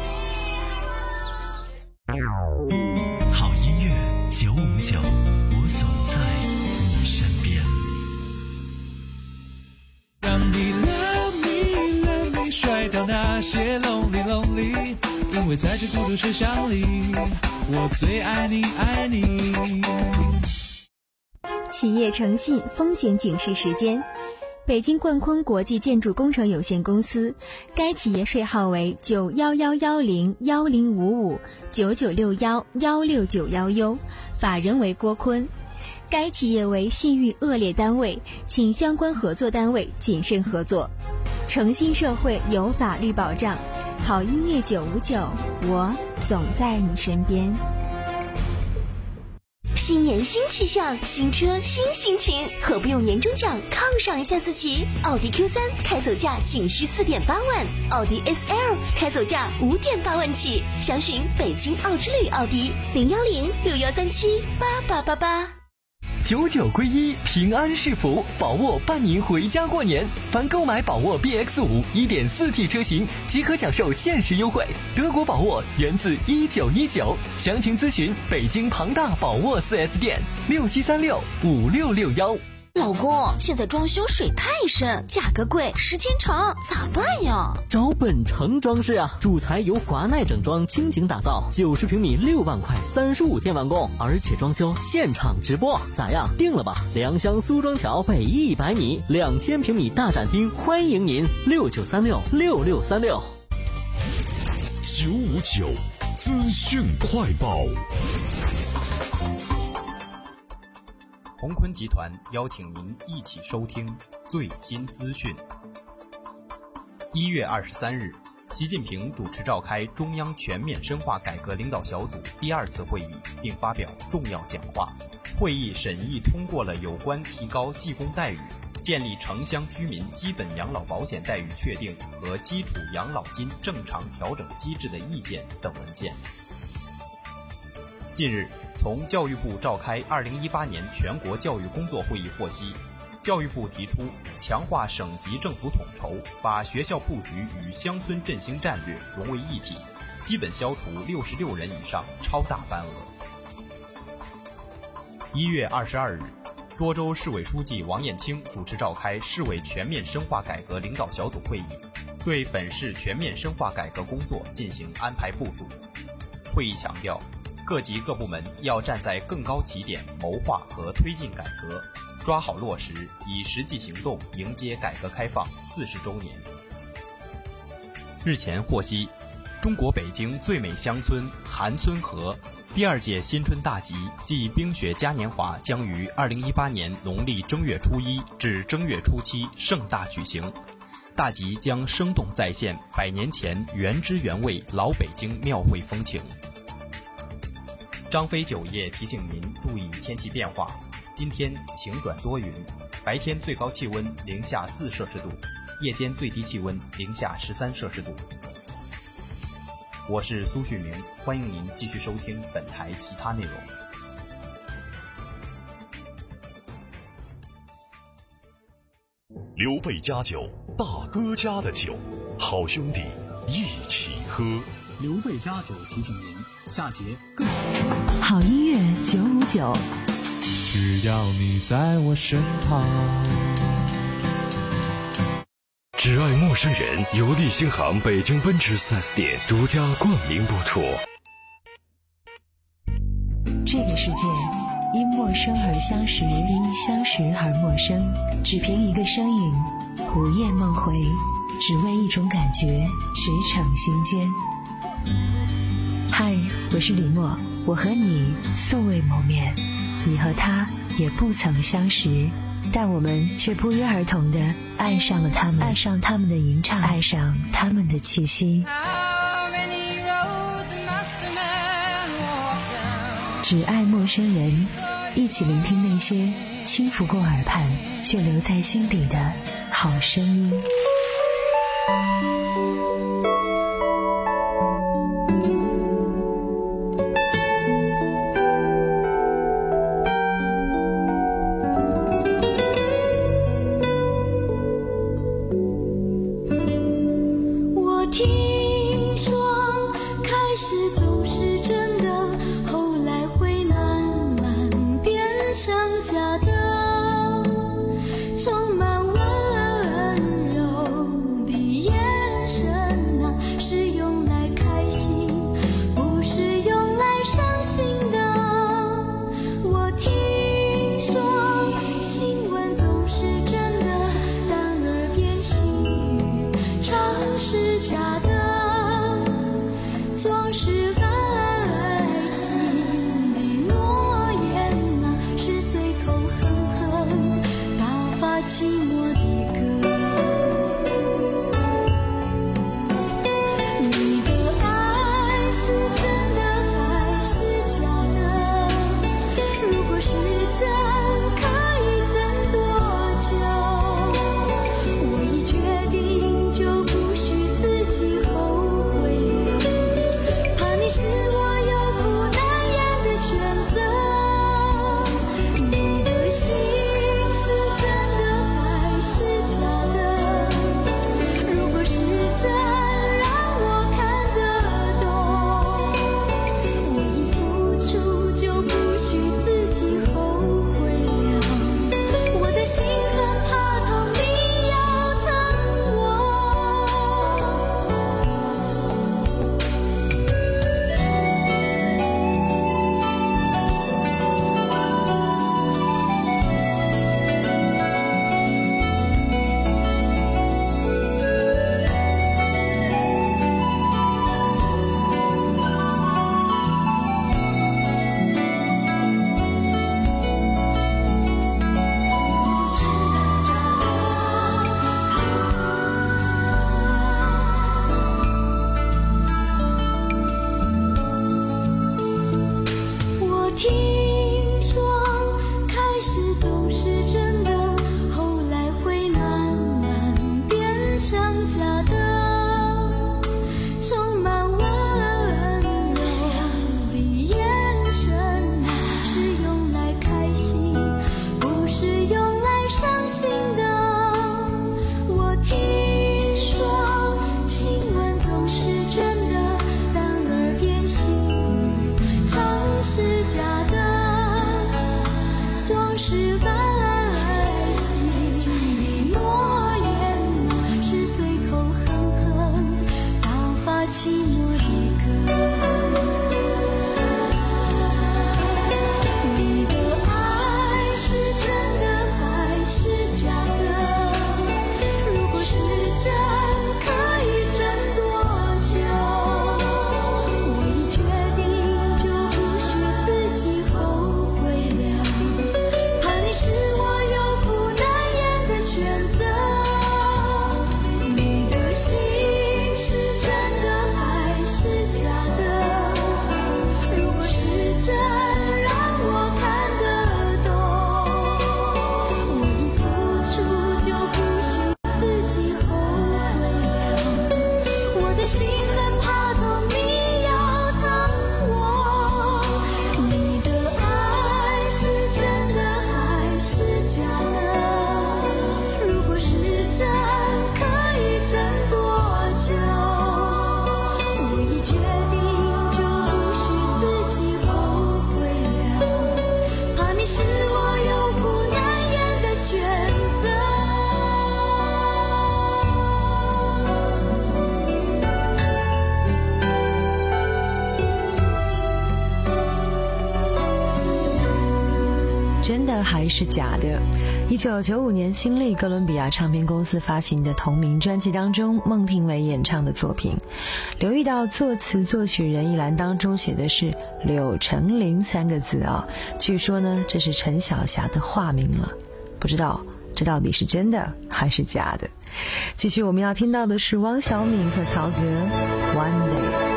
好音乐九五九，我总在你身边。 让你 love me love me 甩掉那些 lonely lonely， 因为在这孤独车厢里，我最爱你爱你。 企业诚信风险警示时间。北京冠坤国际建筑工程有限公司，该企业税号为九幺幺幺零幺零五五九九六幺幺六九幺 U， 法人为郭坤。该企业为信誉恶劣单位，请相关合作单位谨慎合作。诚信社会有法律保障，好音乐九五九，我总在你身边。 新年新气象，新车新心情，何不用年终奖犒赏一下自己？奥迪 Q 三 开走价仅需四点八万，奥迪 S L 开走价五点八万起。详询北京奥之旅奥迪零幺零六幺三七八八八八。 九九归一，平安是福，宝沃伴您回家过年。凡购买宝沃 B X 五 一点四 T 车型，即可享受限时优惠。德国宝沃源自一九一九，详情咨询北京庞大宝沃 四 S 店六七三六五六六幺。 老公，现在装修水太深，价格贵，时间长，咋办呀？ 找本城装饰啊，主材由华奈整装倾情打造，九十平米六万块，三十五天完工，而且装修现场直播，咋样？定了吧？良乡苏庄桥北一百米，两千平米大展厅，欢迎您，六九三六六六三六。 九五九资讯快报。 鸿坤集团邀请您一起收听最新资讯。一月二十三日，习近平主持召开中央全面深化改革领导小组第二次会议，并发表重要讲话。会议审议通过了有关提高技工待遇、建立城乡居民基本养老保险待遇确定和基础养老金正常调整机制的意见等文件。近日，从教育部召开二零一八年全国教育工作会议获悉，教育部提出强化省级政府统筹，把学校布局与乡村振兴战略融为一体，基本消除六十六人以上超大班额。一月二十二日，涿州市委书记王雁清主持召开市委全面深化改革领导小组会议，对本市全面深化改革工作进行安排部署。会议强调，各级各部门要站在更高起点谋划和推进改革，抓好落实，以实际行动迎接改革开放四十周年。日前获悉，中国北京最美乡村韩村河第二届新春大集暨冰雪嘉年华将于二零一八年农历正月初一至正月初七盛大举行。大集将生动再现百年前原汁原味老北京庙会风情。张飞酒业提醒您注意天气变化，今天晴转多云，白天最高气温零下四摄氏度，夜间最低气温零下十三摄氏度。我是苏旭明，欢迎您继续收听本台其他内容。 刘备家酒，大哥家的酒，好兄弟一起喝。 刘备家酒提醒您，下节更精好音乐九五九， 只要你在我身旁。 只爱陌生人由利星行北京奔驰 四 S 店独家冠名播出。 这个世界因陌生而相识，因相识而陌生，只凭一个身影，午夜梦回，只为一种感觉，驰骋心间。嗨，我是李默，我和你素未谋面，你和他也不曾相识，但我们却不约而同地爱上了他们，爱上他们的吟唱，爱上他们的气息。只爱陌生人，一起聆听那些轻拂过耳畔却留在心底的好声音。 听说开始总是真的，后来会慢慢变成假的，充满温柔的眼神啊，是用来开心，不是用来伤心的。我听说亲吻总是真的，但耳边细语常是假的，装饰爱情的诺言啊，是随口哼哼打发寂寞的歌。你的爱是真的还是假的？如果是真，可以等多久？我已决定，就不许自己后悔了，怕你是我有苦难言的选择。你的心是真的还是假的？如果是真，让我看得懂，我已付出，就不许自己后悔了。我的心很怕痛，你要疼我。我听说开始总是真的，后来会慢慢变成假的，充满温柔的眼神啊，是用来开心，不是用来伤心的。我听说亲吻总是真的，但耳边细语常是假的，装饰爱情的诺言啊，是随口哼哼打发寂寞的歌。你的爱是真的还是假的？如果是真，可以等多久？我已决定，就不许自己后悔了，怕你是我有苦难言的选择。你的心是真的还是假的？如果是真，让我看得懂，我已付出，就不许自己后悔了。我的心很怕痛，你要疼我。你的爱是真的还是假的？如果是真，可以等多久？我已决定，就不许自己后悔了，怕你是我有苦难言的选择。 真的还是假的？一九九五年新力哥伦比亚唱片公司发行的同名专辑当中，孟庭苇演唱的作品。留意到作词作曲人一栏当中写的是柳成林三个字啊，据说呢这是陈小霞的化名了，不知道这到底是真的还是假的？继续我们要听到的是汪小敏和曹格 One Day。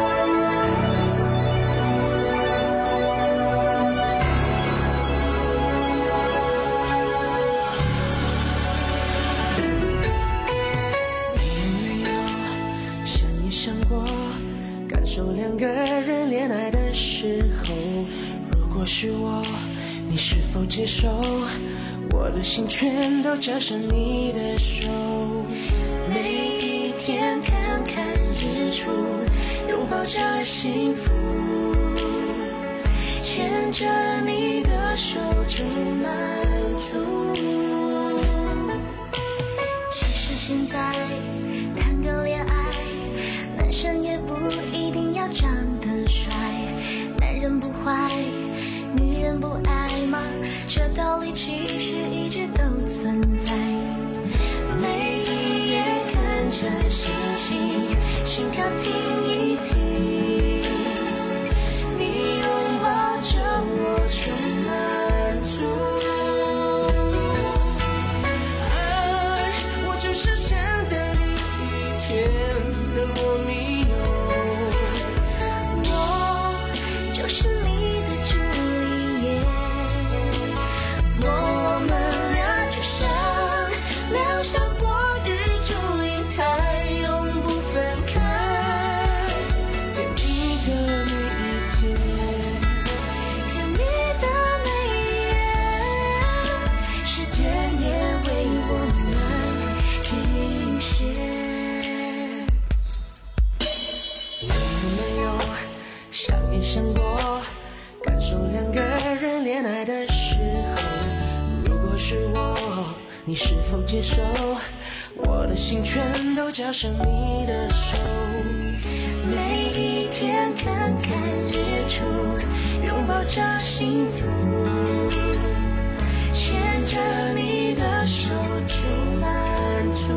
感受两个人恋爱的时候，如果是我，你是否接受？我的心全都折上你的手，每一天看看处，拥抱着幸福，牵着你的手就满足。其实现在谈个恋爱，男生也不一定要长得帅，男人不坏，女人不爱吗？这道理其实一直都存在。每一夜看着星星，心跳停一停，你拥抱着我就满足。爱，我就是想等你一天的罗密欧，我就是你的朱丽叶，我们俩就像两小过日烛影台，永不分开。甜蜜的每一天，甜蜜的每一夜，时间也为我们停歇。有没有想一想过，感受两个人恋爱的时候，如果是我，你是否接受我的心全都交上你的手？每一天看看日出，拥抱着幸福，牵着你的手就满足。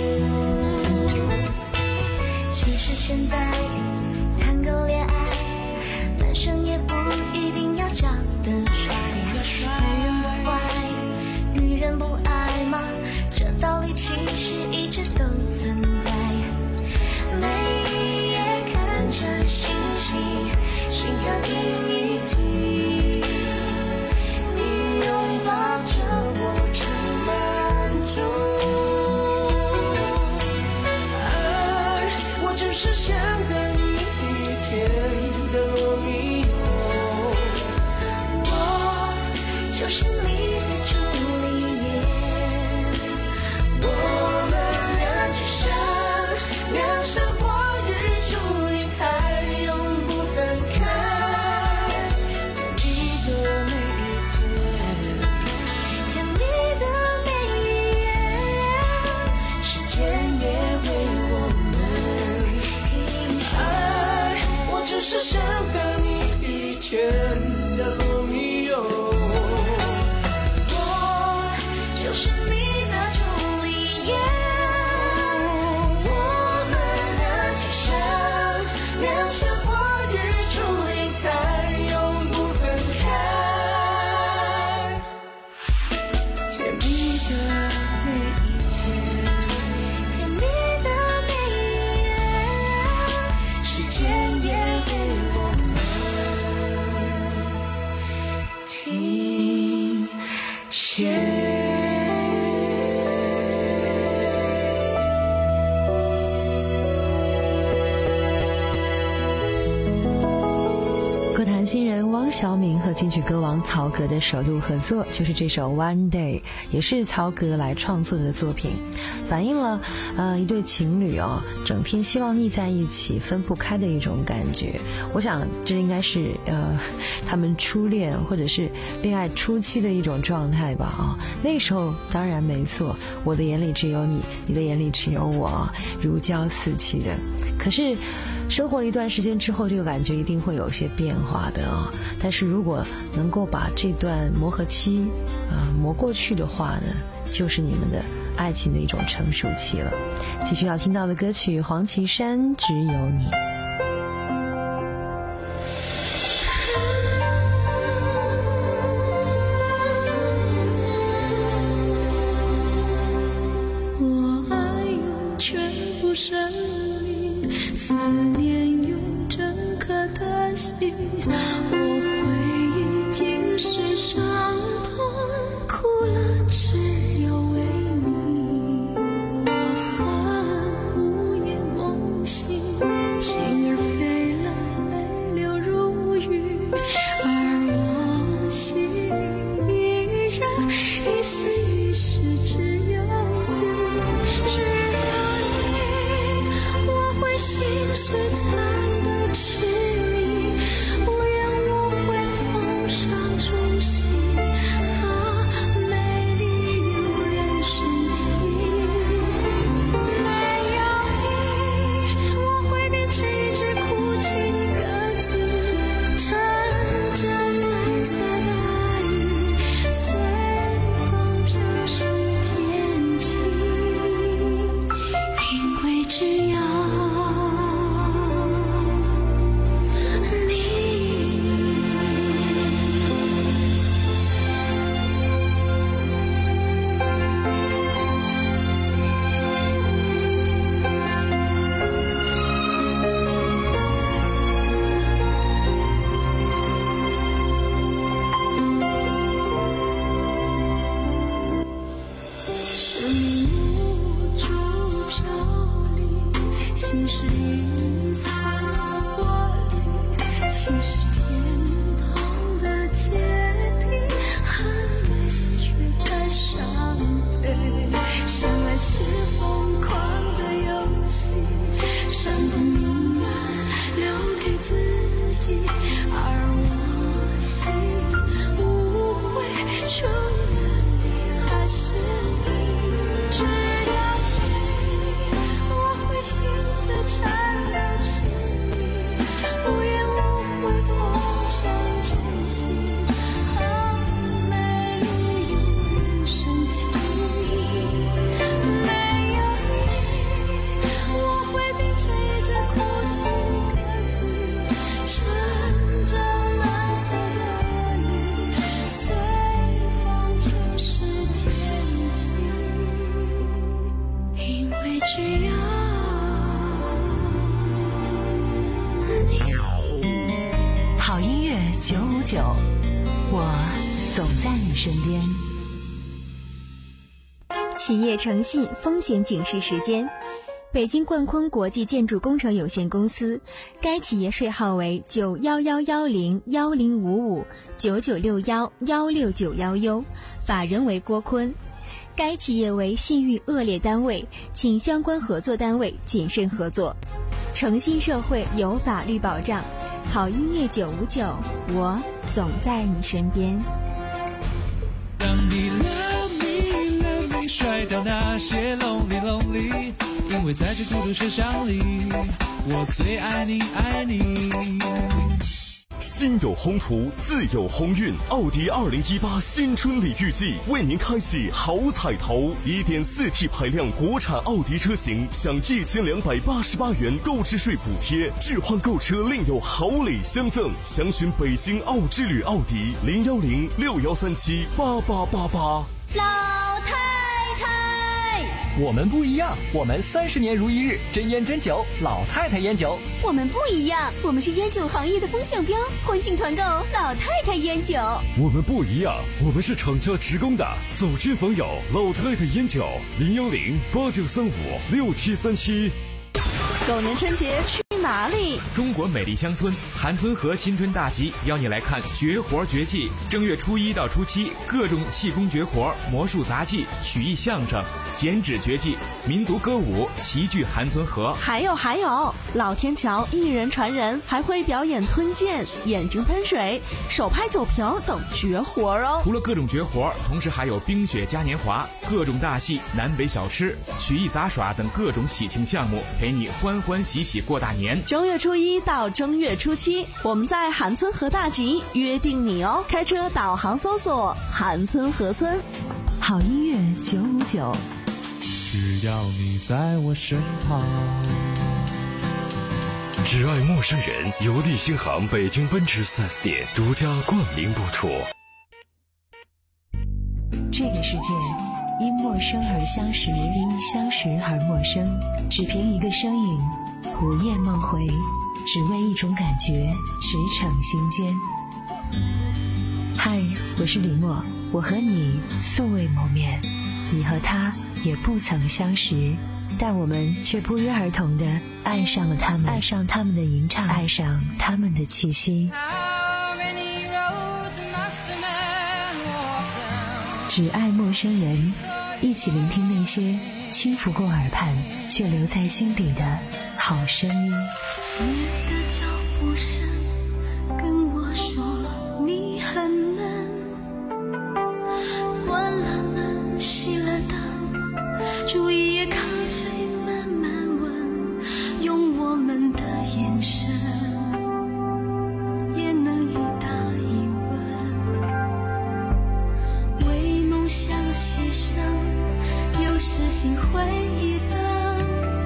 其实现在谈个恋爱，男生也不一定要长得帅，男人不坏，女人不爱吗？这道理其实一直都存在。每一夜看着星星，心跳停一停，你拥抱着我就满足。爱，我就是想等你一天的罗密欧，我就是你的朱丽叶，我们俩就像两小过日烛影台，永不分开。甜蜜的每一天，甜蜜的每一夜，时间也为我们停下。爱，我只是想等你一天的罗密欧，我就是你的朱丽叶，我们俩就像两小过日烛影台，永不分开。甜蜜的每一天，甜蜜的每一夜，时间也为我们停歇。 歌坛新人汪小敏和金曲歌王曹格的首度合作，就是这首 One Day， 也是曹格来创作的作品，反映了呃一对情侣哦，整天希望腻在一起分不开的一种感觉。我想这应该是呃他们初恋或者是恋爱初期的一种状态吧啊、哦，那时候当然没错，我的眼里只有你，你的眼里只有我，如胶似漆的。可是生活了一段时间之后，这个感觉一定会有些变化的啊、哦。但是如果能够把这段磨合期啊、呃、磨过去的话呢，就是你们的爱情的一种成熟期了。继续要听到的歌曲，黄绮珊《只有你》。 我爱用全部生命，思念用整颗的心，我会已经是伤痛，哭了只有为你。我很午夜梦醒，心儿飞了，泪流如雨，而我心依然一生一世只有你，只有你，我会心心事残的痴迷，无怨无悔奉上忠心，啊，美丽诱人身体。没有你，我会变成一只哭泣的鸽子，乘着蓝色大雨，随风飘逝天际。因为只要生命无助飘离，心是易碎的玻璃，情是天堂的阶梯，很美却太伤悲。相爱是疯狂的游戏，伤痛宁愿留给自己，而我心无悔，除了你还是你。只要你，我会心碎颤抖痴迷，无怨无悔奉上忠心，啊，美丽诱人身体。没有你，我会变成一只哭泣的鸽子，乘着蓝色的雨，随风飘逝天际。因为只要你。 好音乐九五九，我总在你身边。 企业诚信风险警示时间。北京冠坤国际建筑工程有限公司，该企业税号为九幺幺幺零幺零五五九九六幺幺六九幺 U， 法人为郭坤。该企业为信誉恶劣单位，请相关合作单位谨慎合作。诚信社会有法律保障，好音乐九五九，我总在你身边。 让你 love me love me 甩掉那些 lonely lonely， 因为在这孤独车厢里，我最爱你爱你。 心有宏图，自有鸿运。奥迪二零一八新春礼遇季为您开启好彩头， 一点四 T 排量国产奥迪车型享一千两百八十八元购置税补贴，置换购车另有好礼相赠。详询北京奥之旅奥迪零幺零六幺三七八八八八。 老太太， 我们不一样，我们三十年如一日，真烟真酒，老太太烟酒。 我们不一样，我们是烟酒行业的风向标，欢庆团购老太太烟酒。 我们不一样，我们是厂家直供的，走亲访友，老太太烟酒零幺零八九三五六七三七。 狗年春节去哪里？ 中国美丽乡村韩村河新春大集邀你来看绝活绝技。正月初一到初七，各种气功绝活、魔术杂技、曲艺相声、剪纸绝技、民族歌舞齐聚韩村河。 还有还有，老天桥一人传人，还会表演吞剑、眼睛喷水、手拍酒瓶等绝活哦。 除了各种绝活，同时还有冰雪嘉年华、各种大戏、南北小吃、曲艺杂耍等各种喜庆项目，陪你欢欢喜喜过大年。 正月初一到正月初七，我们在韩村河大集约定你哦。开车导航搜索韩村河村。 好音乐九五九， 只要你在我身旁。 只爱陌生人，由利星行北京奔驰 四 S 店独家冠名播出。 这个世界因陌生而相识，因相识而陌生，只凭一个身影，午夜梦回，只为一种感觉，驰骋心间。嗨，我是李默，我和你素未谋面，你和他也不曾相识，但我们却不约而同地爱上了他们，爱上他们的吟唱，爱上他们的气息。只爱陌生人，一起聆听那些轻拂过耳畔却留在心底的好声音。 你的脚步声跟我说你很闷，关了门熄了灯，煮一夜咖啡慢慢闻，用我们的眼神也能一答一问，为梦想牺牲，有时心灰意冷，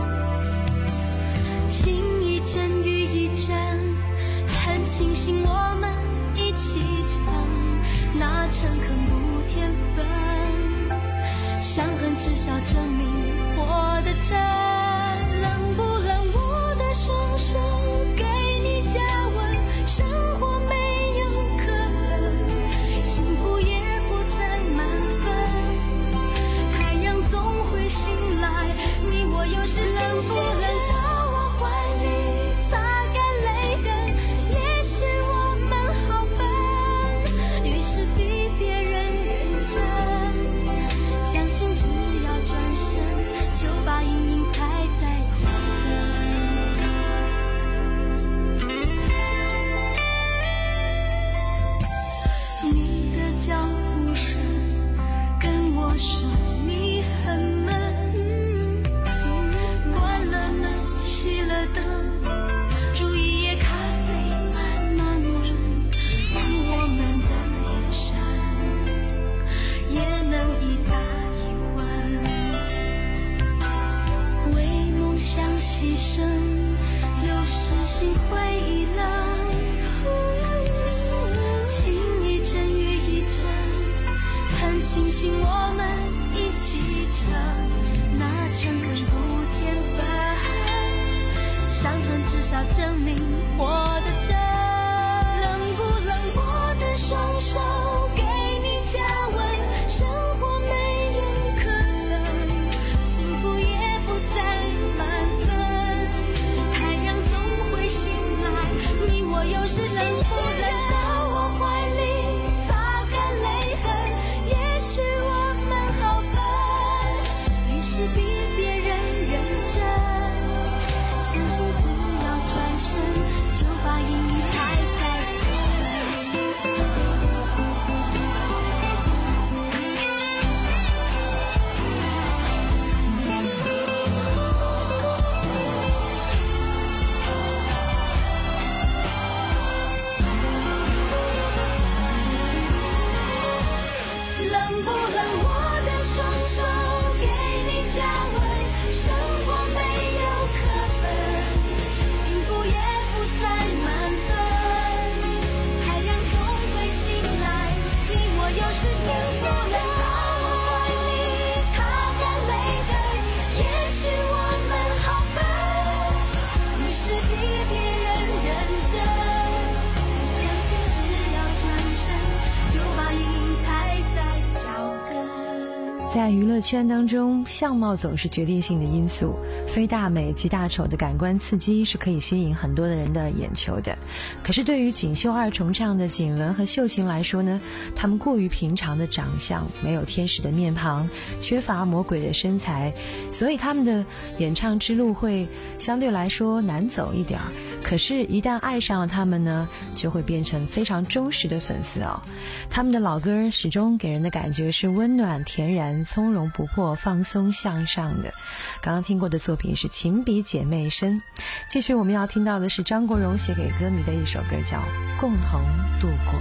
情一阵雨一阵，很庆幸我们一起撑，那诚恳不添分，伤痕至少证明活得真。冷不冷我的双手给你加温，生活没有可能，幸福也不再满分，太阳总会醒来，你我又是冷不冷到我怀里擦干泪痕，也许我们好笨，于是比别人认真，相信只要转身就把阴影踩在脚跟。你的脚步声跟我说你很闷，关了门熄了灯，煮一夜咖啡慢慢闻，用我们的眼神也能一答一问，为梦想牺牲，有时心灰意冷，情一阵雨一阵，很庆幸我们一起撑，那诚恳不添分，伤痕至少证明活得真。冷不冷我的双手给你加温，生活没有可能，幸福也不再满分，太阳总会醒来，你我又是冷不冷到我怀里擦干泪痕，也许我们好笨，于是比别人认真，相信只要转身就把阴影踩在脚冷不冷我的双手给你加温，生活没有可分，幸福也不再满分，太阳总会醒来，你我又是幸福的到我怀里擦干泪痕，也许我们好笨，于是比别人认真，相信只要转身就把阴影踩在脚跟。 在娱乐圈当中，相貌总是决定性的因素，非大美即大丑的感官刺激是可以吸引很多的人的眼球的。可是对于锦绣二重唱的锦雯和秀琴来说呢，他们过于平常的长相，没有天使的面庞，缺乏魔鬼的身材，所以他们的演唱之路会相对来说难走一点儿。可是一旦爱上了他们呢，就会变成非常忠实的粉丝哦。他们的老歌始终给人的感觉是温暖恬然，从容不迫，放松向上的。刚刚听过的作品是情比姐妹深。继续我们要听到的是张国荣写给歌迷的一首歌，叫《共同度过》。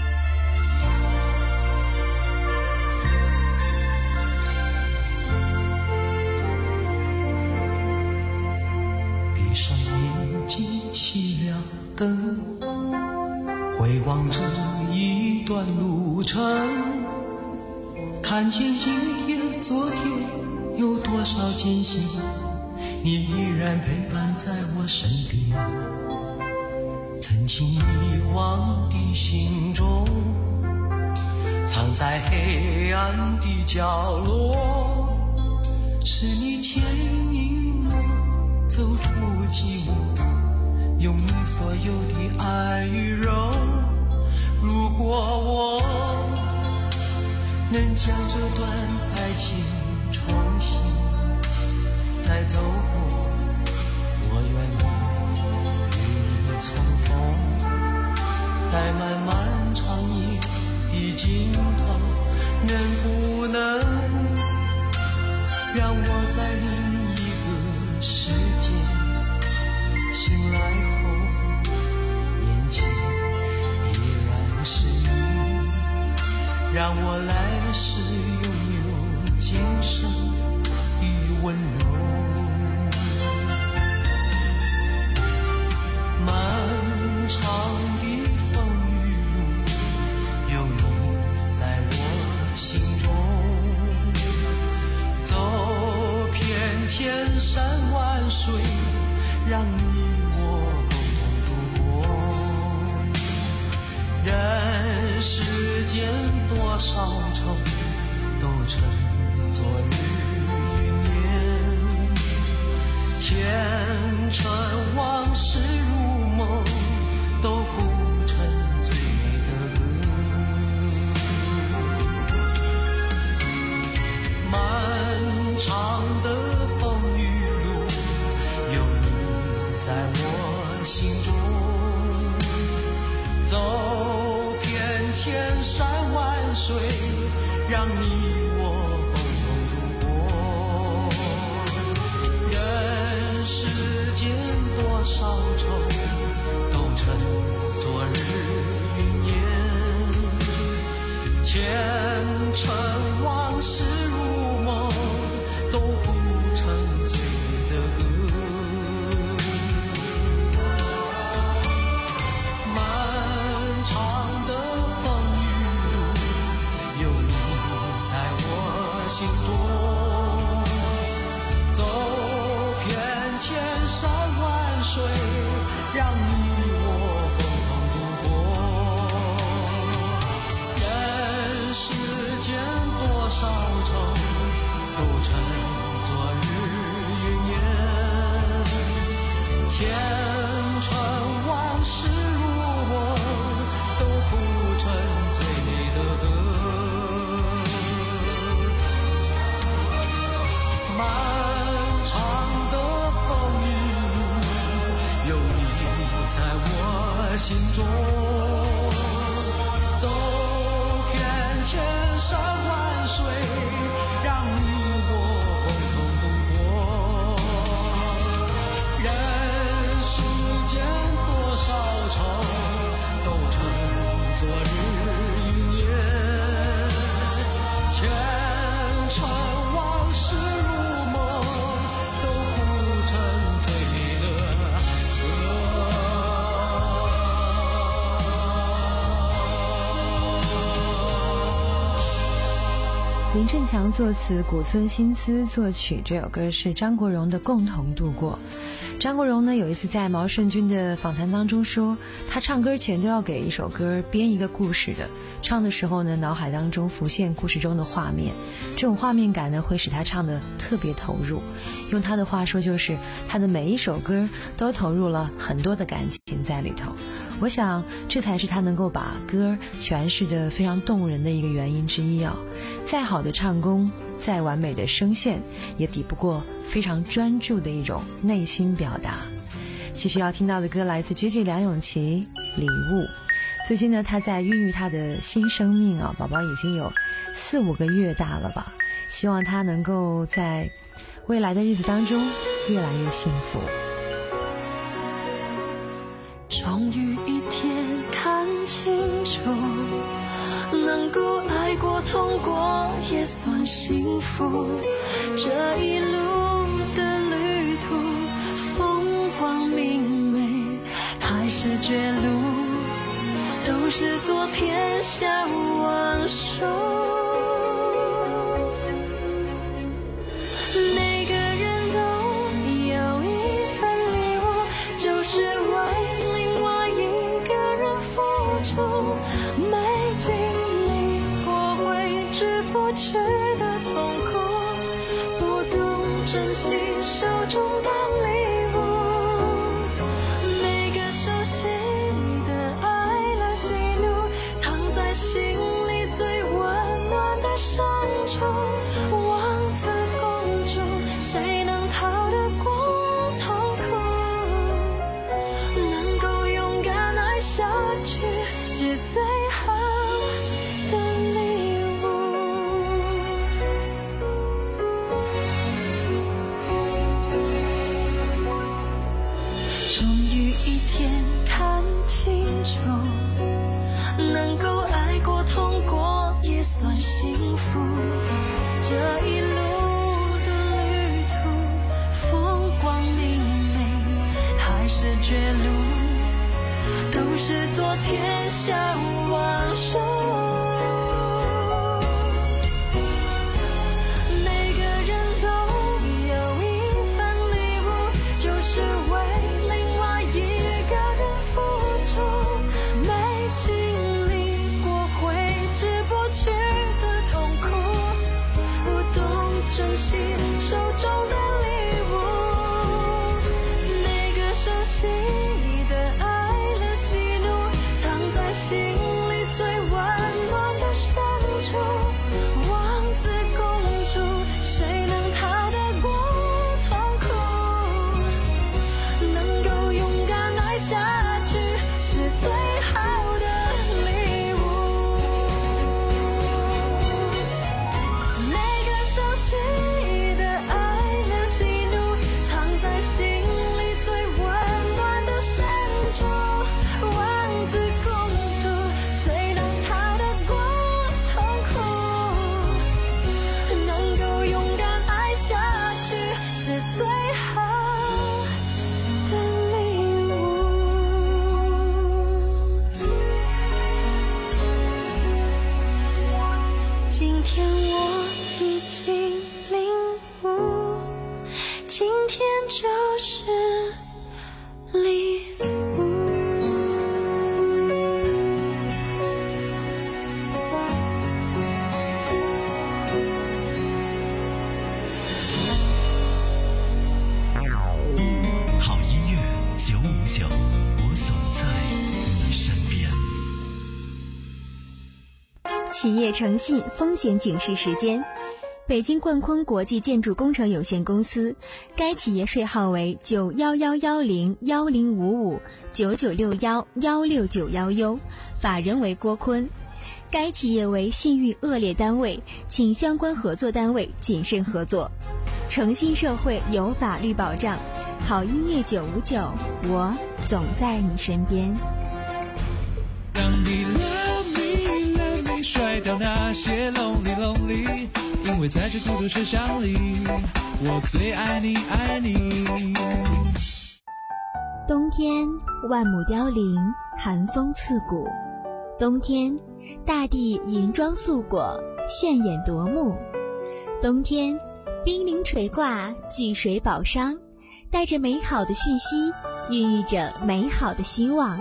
闭上眼睛，熄了灯，回望这一段路程，看见今天昨天有多少艰辛，你依然陪伴在我身边。曾经遗忘的心中，藏在黑暗的角落，是你牵引我走出寂寞，用你所有的爱与柔。如果我能将这段爱情重新再走过，我愿能不能让我在另一个世界醒来后，眼前依然是你，让我来世拥有今生的温柔。漫长的风雨路，有你在我心中，走遍千山万水，让你我共同度过。人世间多少愁，都成昨日云烟，前尘往事如梦，都谱成最美的歌。漫长的风雨路，有你在我心中，走遍千山万水，让你我共同度过。人世间多少愁，都成昨日云烟，前尘往事如梦，都谱成最美的歌。漫长的风雨路，有你在我心中，走遍千山万水，让你我共同度过。人世间多少愁，都成昨日云烟，前尘往事如梦，都谱成最美的歌。漫长的风雨路，有你在我心中，走遍千山万水，让你我共同度过。人世间多少愁，都成昨日云烟，前尘往事如梦，都谱成最美的歌。 林振强作词，古村新司作曲，这首歌是张国荣的《共同度过》。张国荣呢有一次在毛舜筠的访谈当中说，他唱歌前都要给一首歌编一个故事的，唱的时候呢脑海当中浮现故事中的画面，这种画面感呢会使他唱得特别投入。用他的话说，就是他的每一首歌都投入了很多的感情在里头。我想这才是他能够把歌诠释得非常动人的一个原因之一啊。再好的唱功，再完美的声线，也抵不过非常专注的一种内心表达。继续要听到的歌来自 G G 梁咏琪，礼物。最近呢，他在孕育他的新生命啊，宝宝已经有四五个月大了吧，希望他能够在未来的日子当中越来越幸福。 终于一天看清楚，能够爱过痛过也算幸福。这一路的旅途，风光明媚还是绝路，都是昨天笑忘书。每个人都有一份礼物，就是为另外一个人付出。没经历过挥之不去的痛苦，不懂珍惜手中的礼物。每个熟悉的爱乐喜怒，藏在心里最温暖终于一天看清楚，能够爱过痛过也算幸福。这一路的旅途，风光明媚还是绝路，都是昨天向往书。 企业诚信风险警示时间：北京冠坤国际建筑工程有限公司，该企业税号为九幺幺幺零幺零五五九九六幺幺六九幺 U， 法人为郭坤。该企业为信誉恶劣单位，请相关合作单位谨慎合作。诚信社会有法律保障，好音乐九五九，我总在你身边。 让你 love me love me 甩掉那些 lonely lonely， 因为在这孤独车厢里，我最爱你爱你。 冬天万亩凋零，寒风刺骨。冬天大地银装素裹，炫眼夺目。冬天冰凌垂挂，聚水宝商，带着美好的讯息，孕育着美好的希望。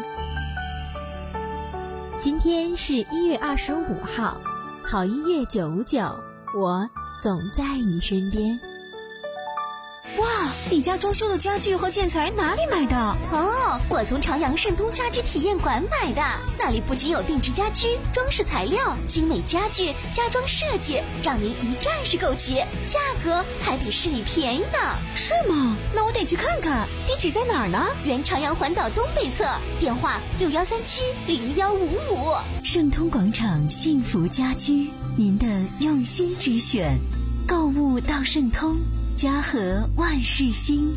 今天是一月二十五号，好音乐九五九，我总在你身边。 哇，你家装修的家具和建材哪里买的？ 哦，我从朝阳盛通家居体验馆买的，那里不仅有定制家居、装饰材料、精美家具、家装设计，让您一站式购齐，价格还比市里便宜呢。 是吗？那我得去看看，地址在哪儿呢？ 原朝阳环岛东北侧，电话六幺三七零幺五五。 盛通广场幸福家居，您的用心之选，购物到盛通。家和万事兴。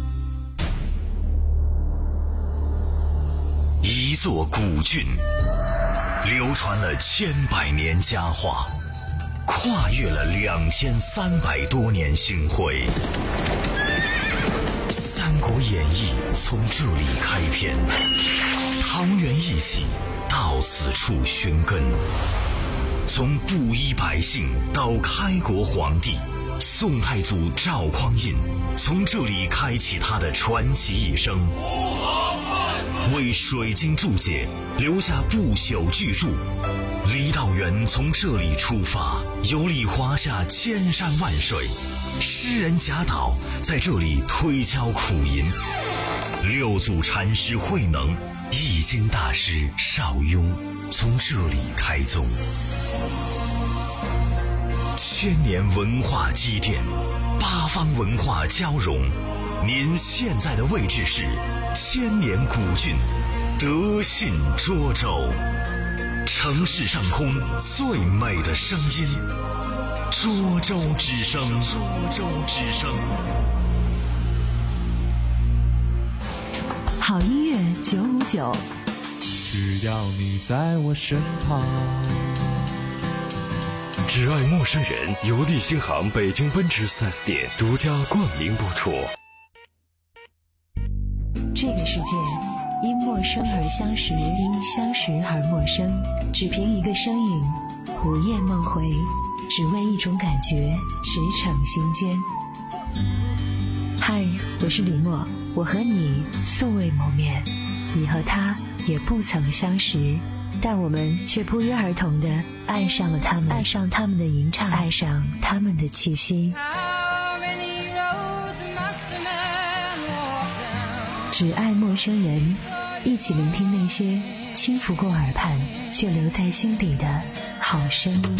一座古郡，流传了千百年佳话，跨越了两千三百多年星辉。《三国演义》从这里开篇，桃园义气到此处寻根，从布衣百姓到开国皇帝。宋太祖赵匡胤从这里开启他的传奇一生，为水晶注解留下不朽巨著。李道元从这里出发，游历华夏千山万水。诗人贾岛在这里推敲苦吟，六祖禅师慧能、易经大师邵雍从这里开宗。千年文化积淀，八方文化交融。您现在的位置是千年古郡德信涿州，城市上空最美的声音，涿州之声。涿州之声。 好好音乐九五九， 只要你在我身旁。 只爱陌生人由立新行北京奔驰 四 S 店独家冠名播出。 这个世界因陌生而相识，因相识而陌生，只凭一个身影，午夜梦回，只为一种感觉，驰骋心间。嗨，我是李默，我和你素未谋面，你和他也不曾相识，但我们却不约而同地爱上了他们，爱上他们的吟唱，爱上他们的气息。只爱陌生人，一起聆听那些轻拂过耳畔却留在心底的好声音。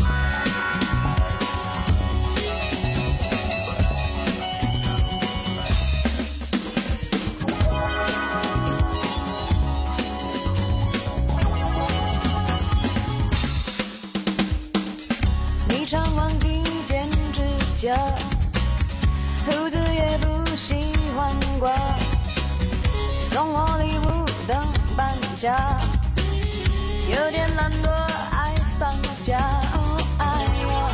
你常忘记剪指甲，胡子也不喜欢刮，送我礼物等搬家，有点懒惰爱放假。哦，爱呀，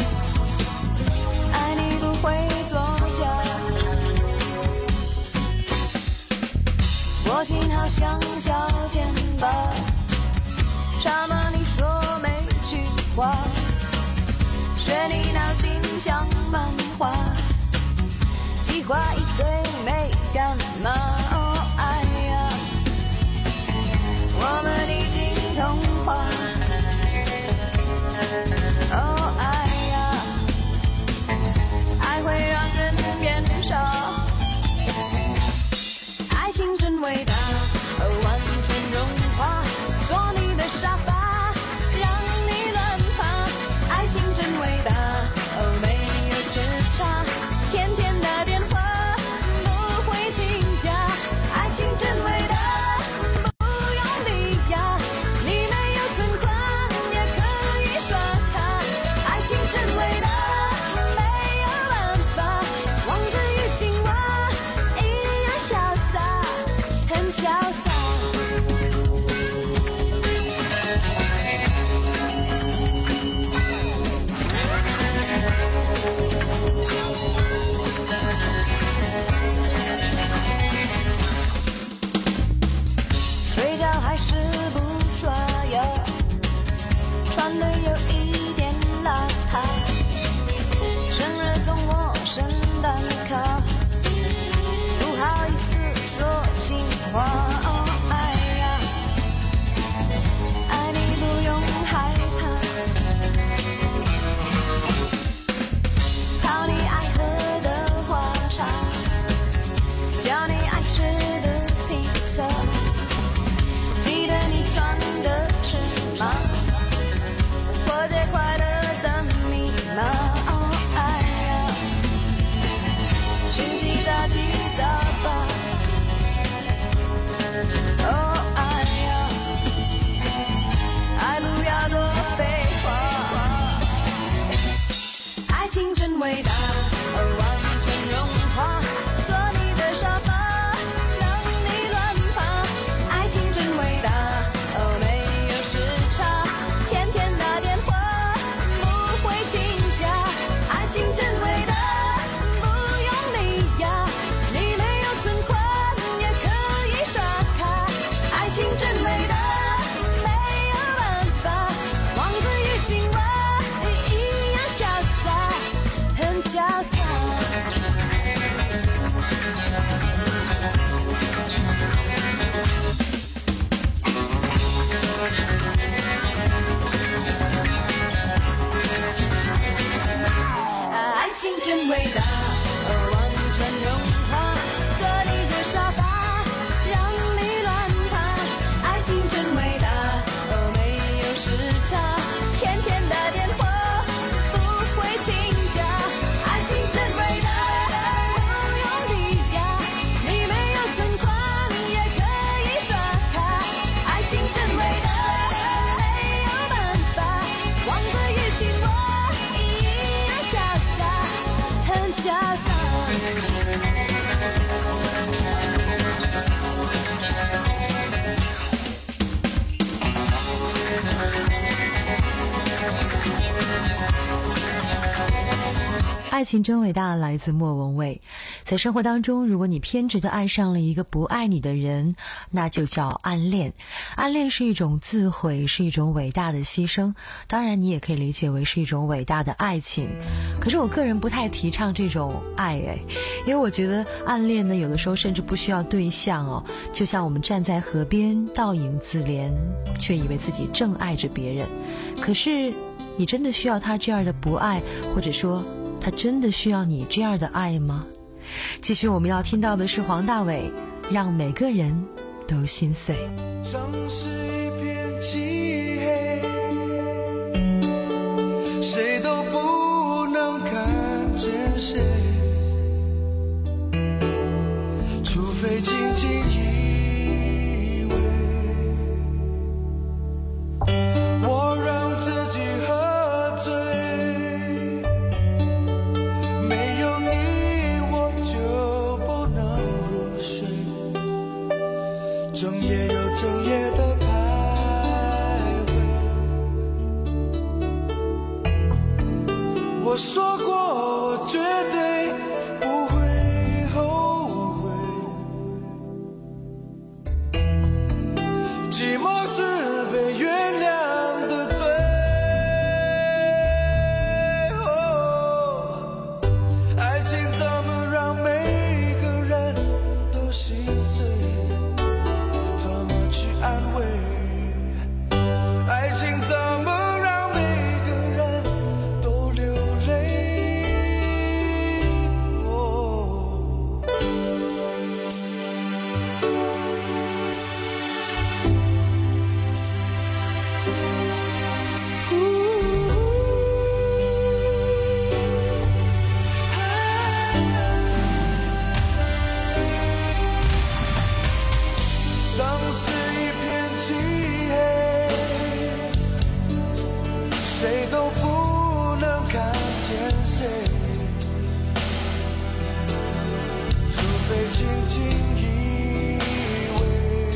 爱你不会作假，我心好像小钱包，插满你说每句话，学你脑筋像漫画，计划一堆没干嘛。哦，爱呀，我们已经通话。哦，爱呀，爱会让人变傻，爱情真伟大，哦，完全融化，做你的沙发，让你乱爬，爱情真伟大，哦，没有时差，天天打电话不会请假，爱情真伟大，不用理呀，你没有存款也可以刷卡，爱情真伟大，没有办法，王子与青蛙一样潇洒，很潇洒。睡觉还是不刷牙，穿得有一点邋遢，生日送我圣诞卡，不好意思说情话。 爱情真伟大，来自莫文蔚。在生活当中，如果你偏执地爱上了一个不爱你的人，那就叫暗恋。暗恋是一种自毁，是一种伟大的牺牲，当然你也可以理解为是一种伟大的爱情。可是我个人不太提倡这种爱哎，因为我觉得暗恋呢，有的时候甚至不需要对象哦，就像我们站在河边倒影自怜，却以为自己正爱着别人。可是你真的需要他这样的不爱，或者说他真的需要你这样的爱吗？继续我们要听到的是黄大炜，让每个人都心碎。 城市一片漆黑，谁都不能看见谁，除非轻轻依偎。我让自己喝醉，没有你我就不能入睡，整夜又整夜的徘徊。我说过我绝对不会后悔，寂寞是被原谅的罪。哦，爱情怎么让每个人都心碎，怎么去安慰？爱情怎么让每个人都流泪？哦，城市一片漆黑，谁都不能看见谁，除非轻轻依偎。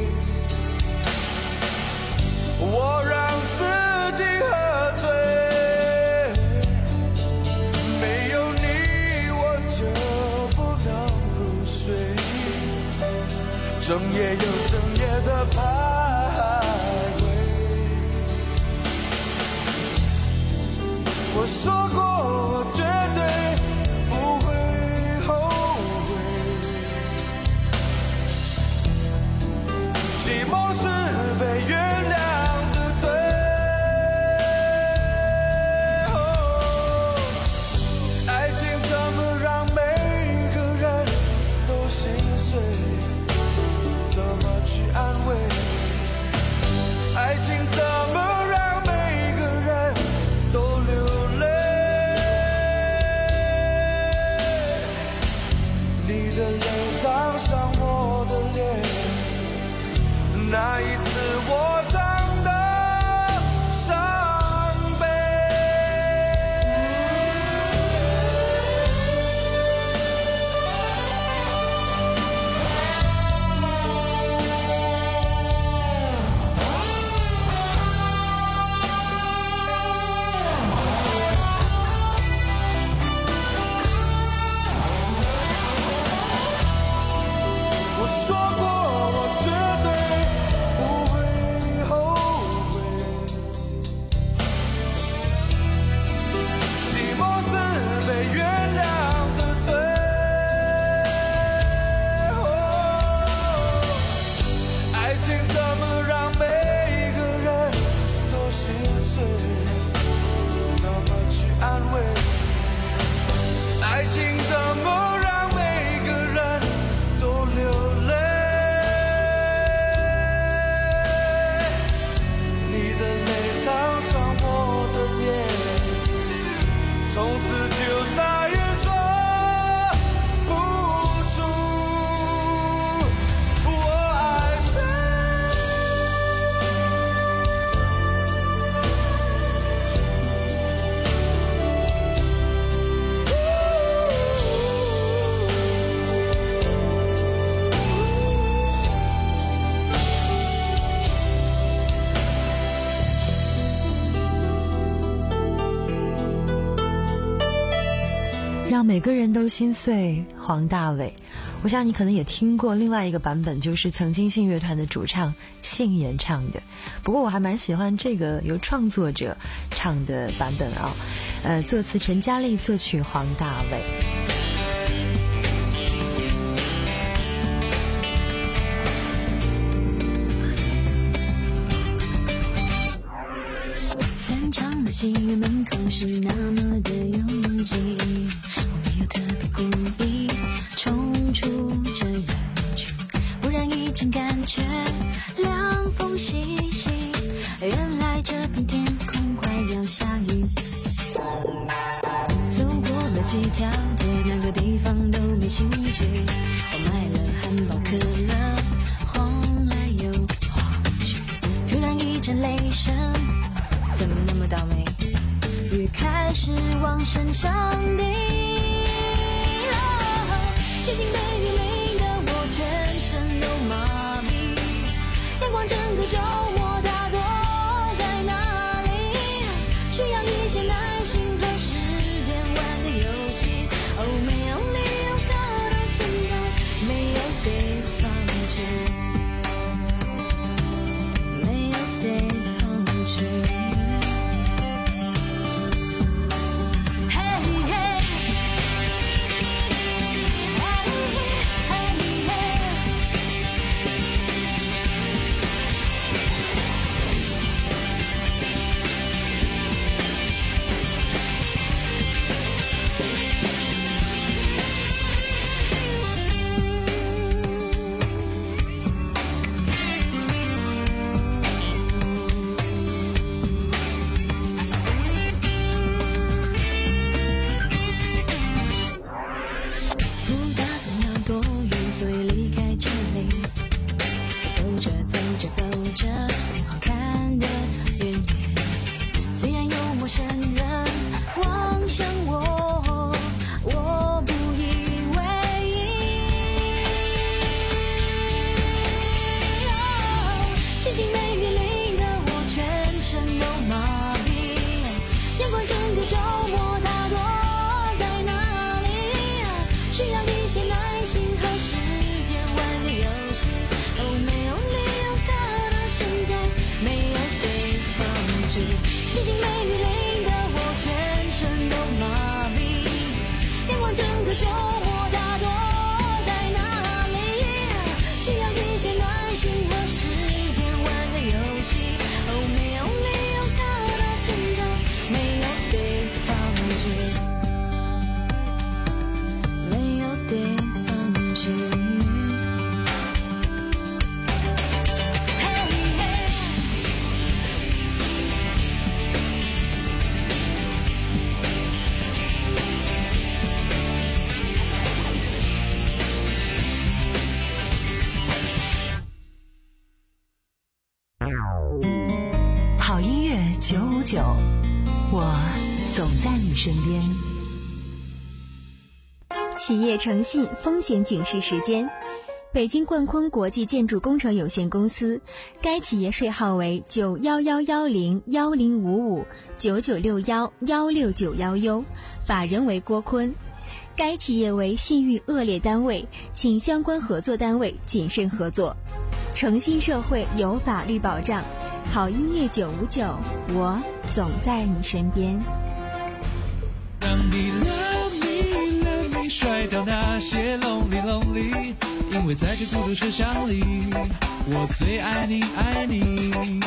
我让自己喝醉，没有你我就不能入睡，整夜又整夜的徘徊。我说过我绝对不会后悔，寂寞是被原谅的罪。哦，爱情怎么让每个人都心碎，怎么去安慰？爱情怎么让每个人都流泪？你的泪烫伤我的脸，那一次我长得伤悲。我说过我绝对不会后悔，寂寞是被原谅的罪。哦，爱情怎么让每个人都心碎，怎么去安慰？爱情怎么让每个人都流泪？你的泪烫伤我的脸，从此就再也说不出我爱谁。 让每个人都心碎，黄大炜。我想你可能也听过另外一个版本，就是曾经信乐团的主唱信演唱的。不过我还蛮喜欢这个由创作者唱的版本啊，呃，作词陈嘉丽，作曲黄大炜。 散场的戏院门口是那么的拥挤，我没有特别故意冲出这人群，忽然一阵感觉凉风习习，原来这片天空快要下雨。走过了几条街，哪个地方都没兴趣，我买了汉堡可乐，晃来又晃去，突然一阵雷声，怎么那么倒霉，雨开始往身上滴，哦，接近被雨淋的我全身都麻痹，阳光整个周末它躲在哪里，需要一些耐心和时间玩的游戏，哦，没有理由搞到现在没有得放弃，没有得放弃。 好音乐九五九，我总在你身边。 企业诚信风险警示时间，北京冠坤国际建筑工程有限公司，该企业税号为九幺幺幺零幺零五五九九六幺幺六九幺 U， 法人为郭坤。该企业为信誉恶劣单位，请相关合作单位谨慎合作。诚信社会有法律保障，好音乐九五九，我总在你身边。 让你 love me love me 甩掉那些 lonely lonely， 因为在这孤独车厢里，我最爱你爱你。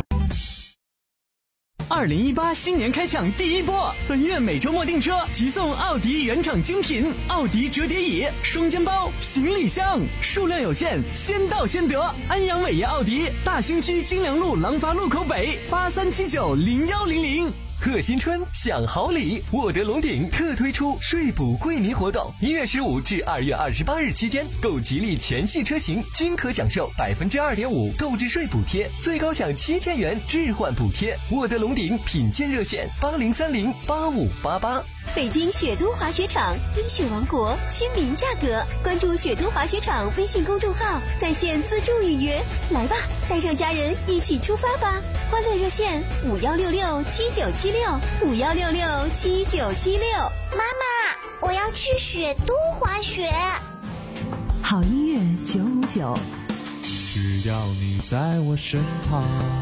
二零一八新年开抢第一波，本月每周末订车即送奥迪原厂精品奥迪折叠椅、双肩包、行李箱，数量有限，先到先得。安阳伟业奥迪，大兴区金良路廊坊路口北，八三七九零幺零零。 贺新春享好礼，沃德龙鼎特推出税补惠民活动，一月十五至二月二十八日期间，购吉利全系车型均可享受百分之二点五购置税补贴，最高享七千元置换补贴。沃德龙鼎品鉴热线八零三零八五八八。 北京雪都滑雪场，冰雪王国，亲民价格。关注雪都滑雪场微信公众号，在线自助预约。来吧，带上家人一起出发吧！欢乐热线五幺六六七九七六五幺六六七九七六。 妈妈， 我要去雪都滑雪。 好音乐九五九， 只要你在我身旁。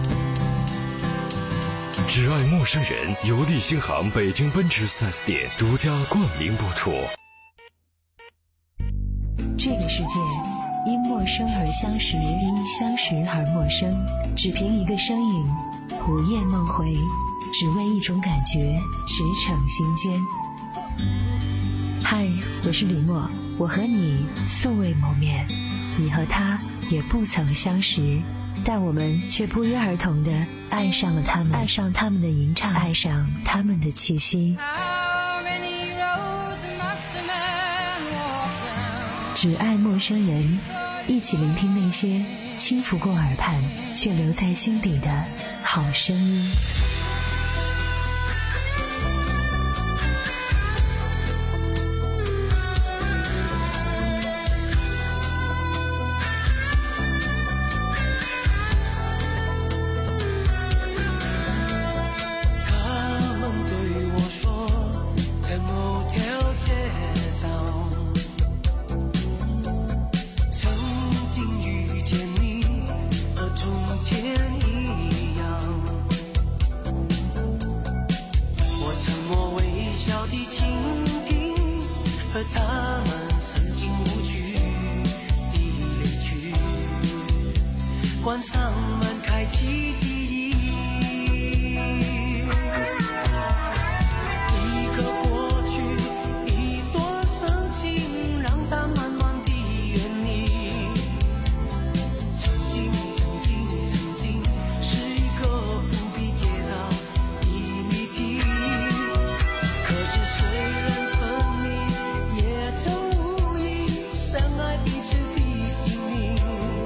只爱陌生人由立新航北京奔驰 四 S 店独家冠名播出。 这个世界因陌生而相识，因相识而陌生，只凭一个身影，午夜梦回，只为一种感觉，驰骋心间。嗨，我是李默，我和你素未谋面，你和他也不曾相识，但我们却不约而同地爱上了他们，爱上他们的吟唱，爱上他们的气息。只爱陌生人，一起聆听那些轻拂过耳畔却留在心底的好声音。 关上门，开启记忆。一个过去，一段深情，让它慢慢地远离。曾经，曾经，曾经，是一个不必解答的谜题。可是虽然分离，也曾无意相爱彼此的心灵。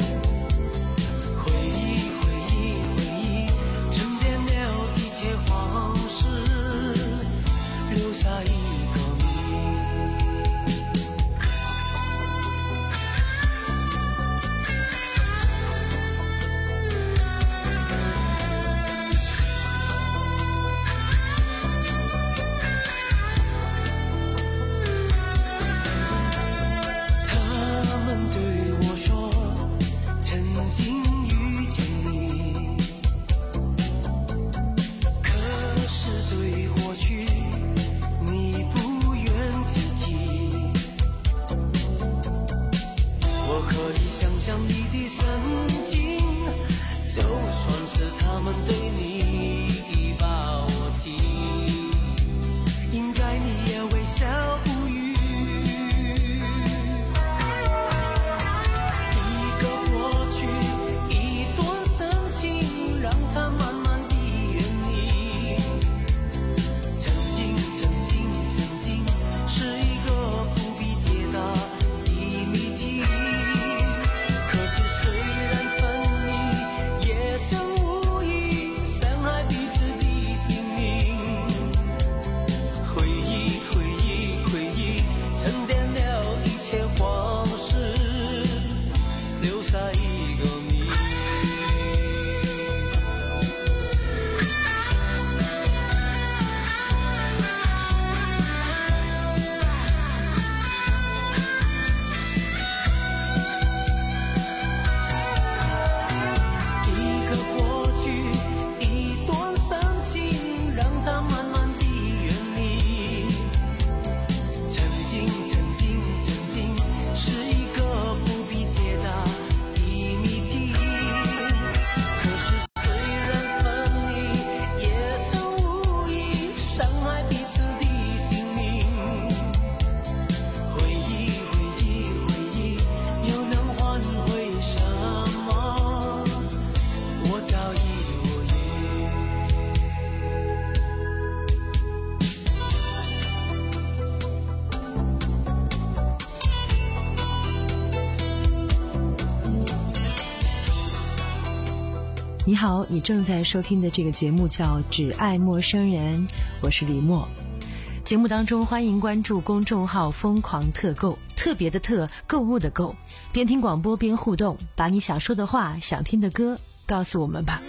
你好，你正在收听的这个节目叫《只爱陌生人》，我是李默。节目当中欢迎关注公众号疯狂特购，特别的特，购物的购，边听广播边互动，把你想说的话，想听的歌告诉我们吧。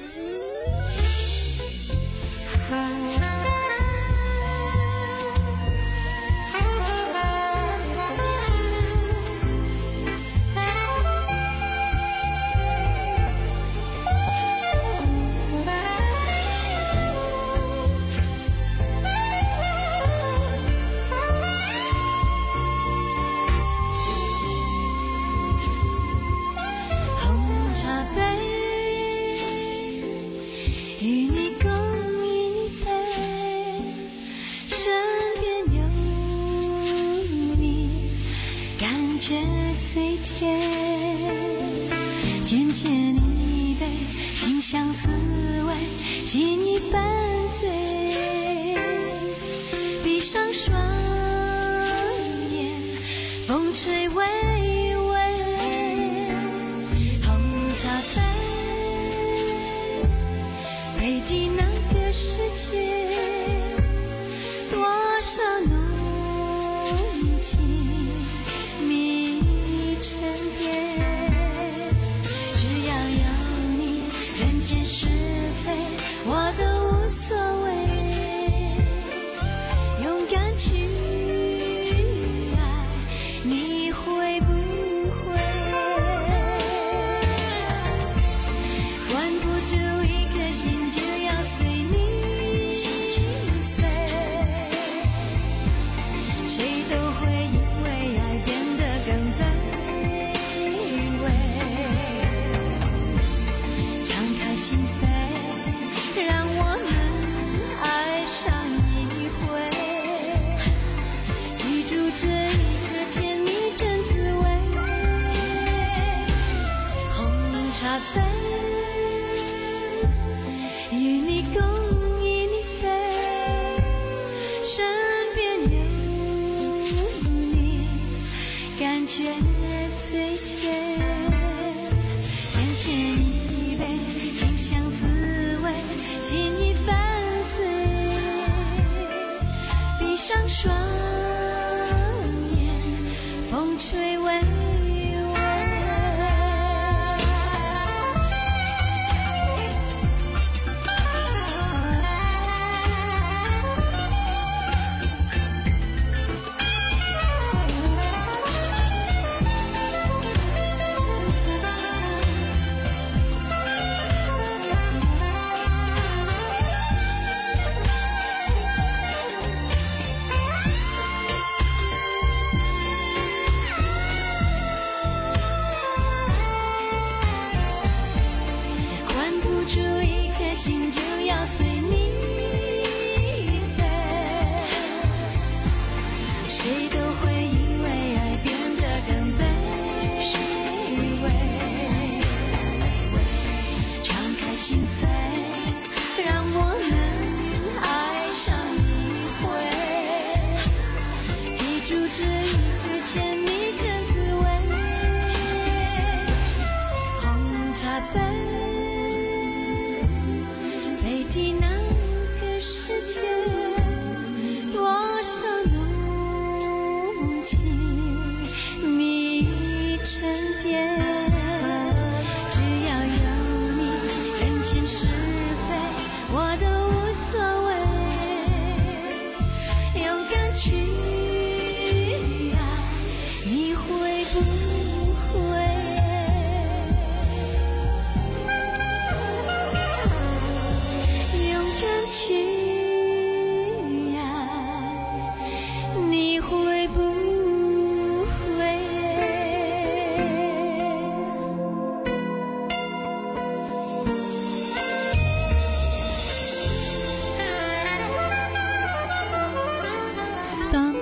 心已半醉，闭上双眼，风吹微微，红茶杯，北极那个世界，多少浓情蜜成蝶。只要有你，人间是非我都无所谓，勇敢去爱，你会不会关不住一颗心，就要随你心碎，谁都会因为爱变得更卑微，敞开心扉，让我能爱上一回，记住这一刻甜蜜真滋味，红茶杯，与你共饮一杯，身边有你，感觉最甜，浅浅一杯，清香滋味，心已半醉，闭上双眼，风吹微微。关不住一颗心，就要随你飞，谁都会因为爱变得更卑微，敞开心扉，让我能爱上一回，记住这一刻甜蜜真滋味，红茶杯，北极那个世界，多少浓情蜜成蝶。只要有你，人间是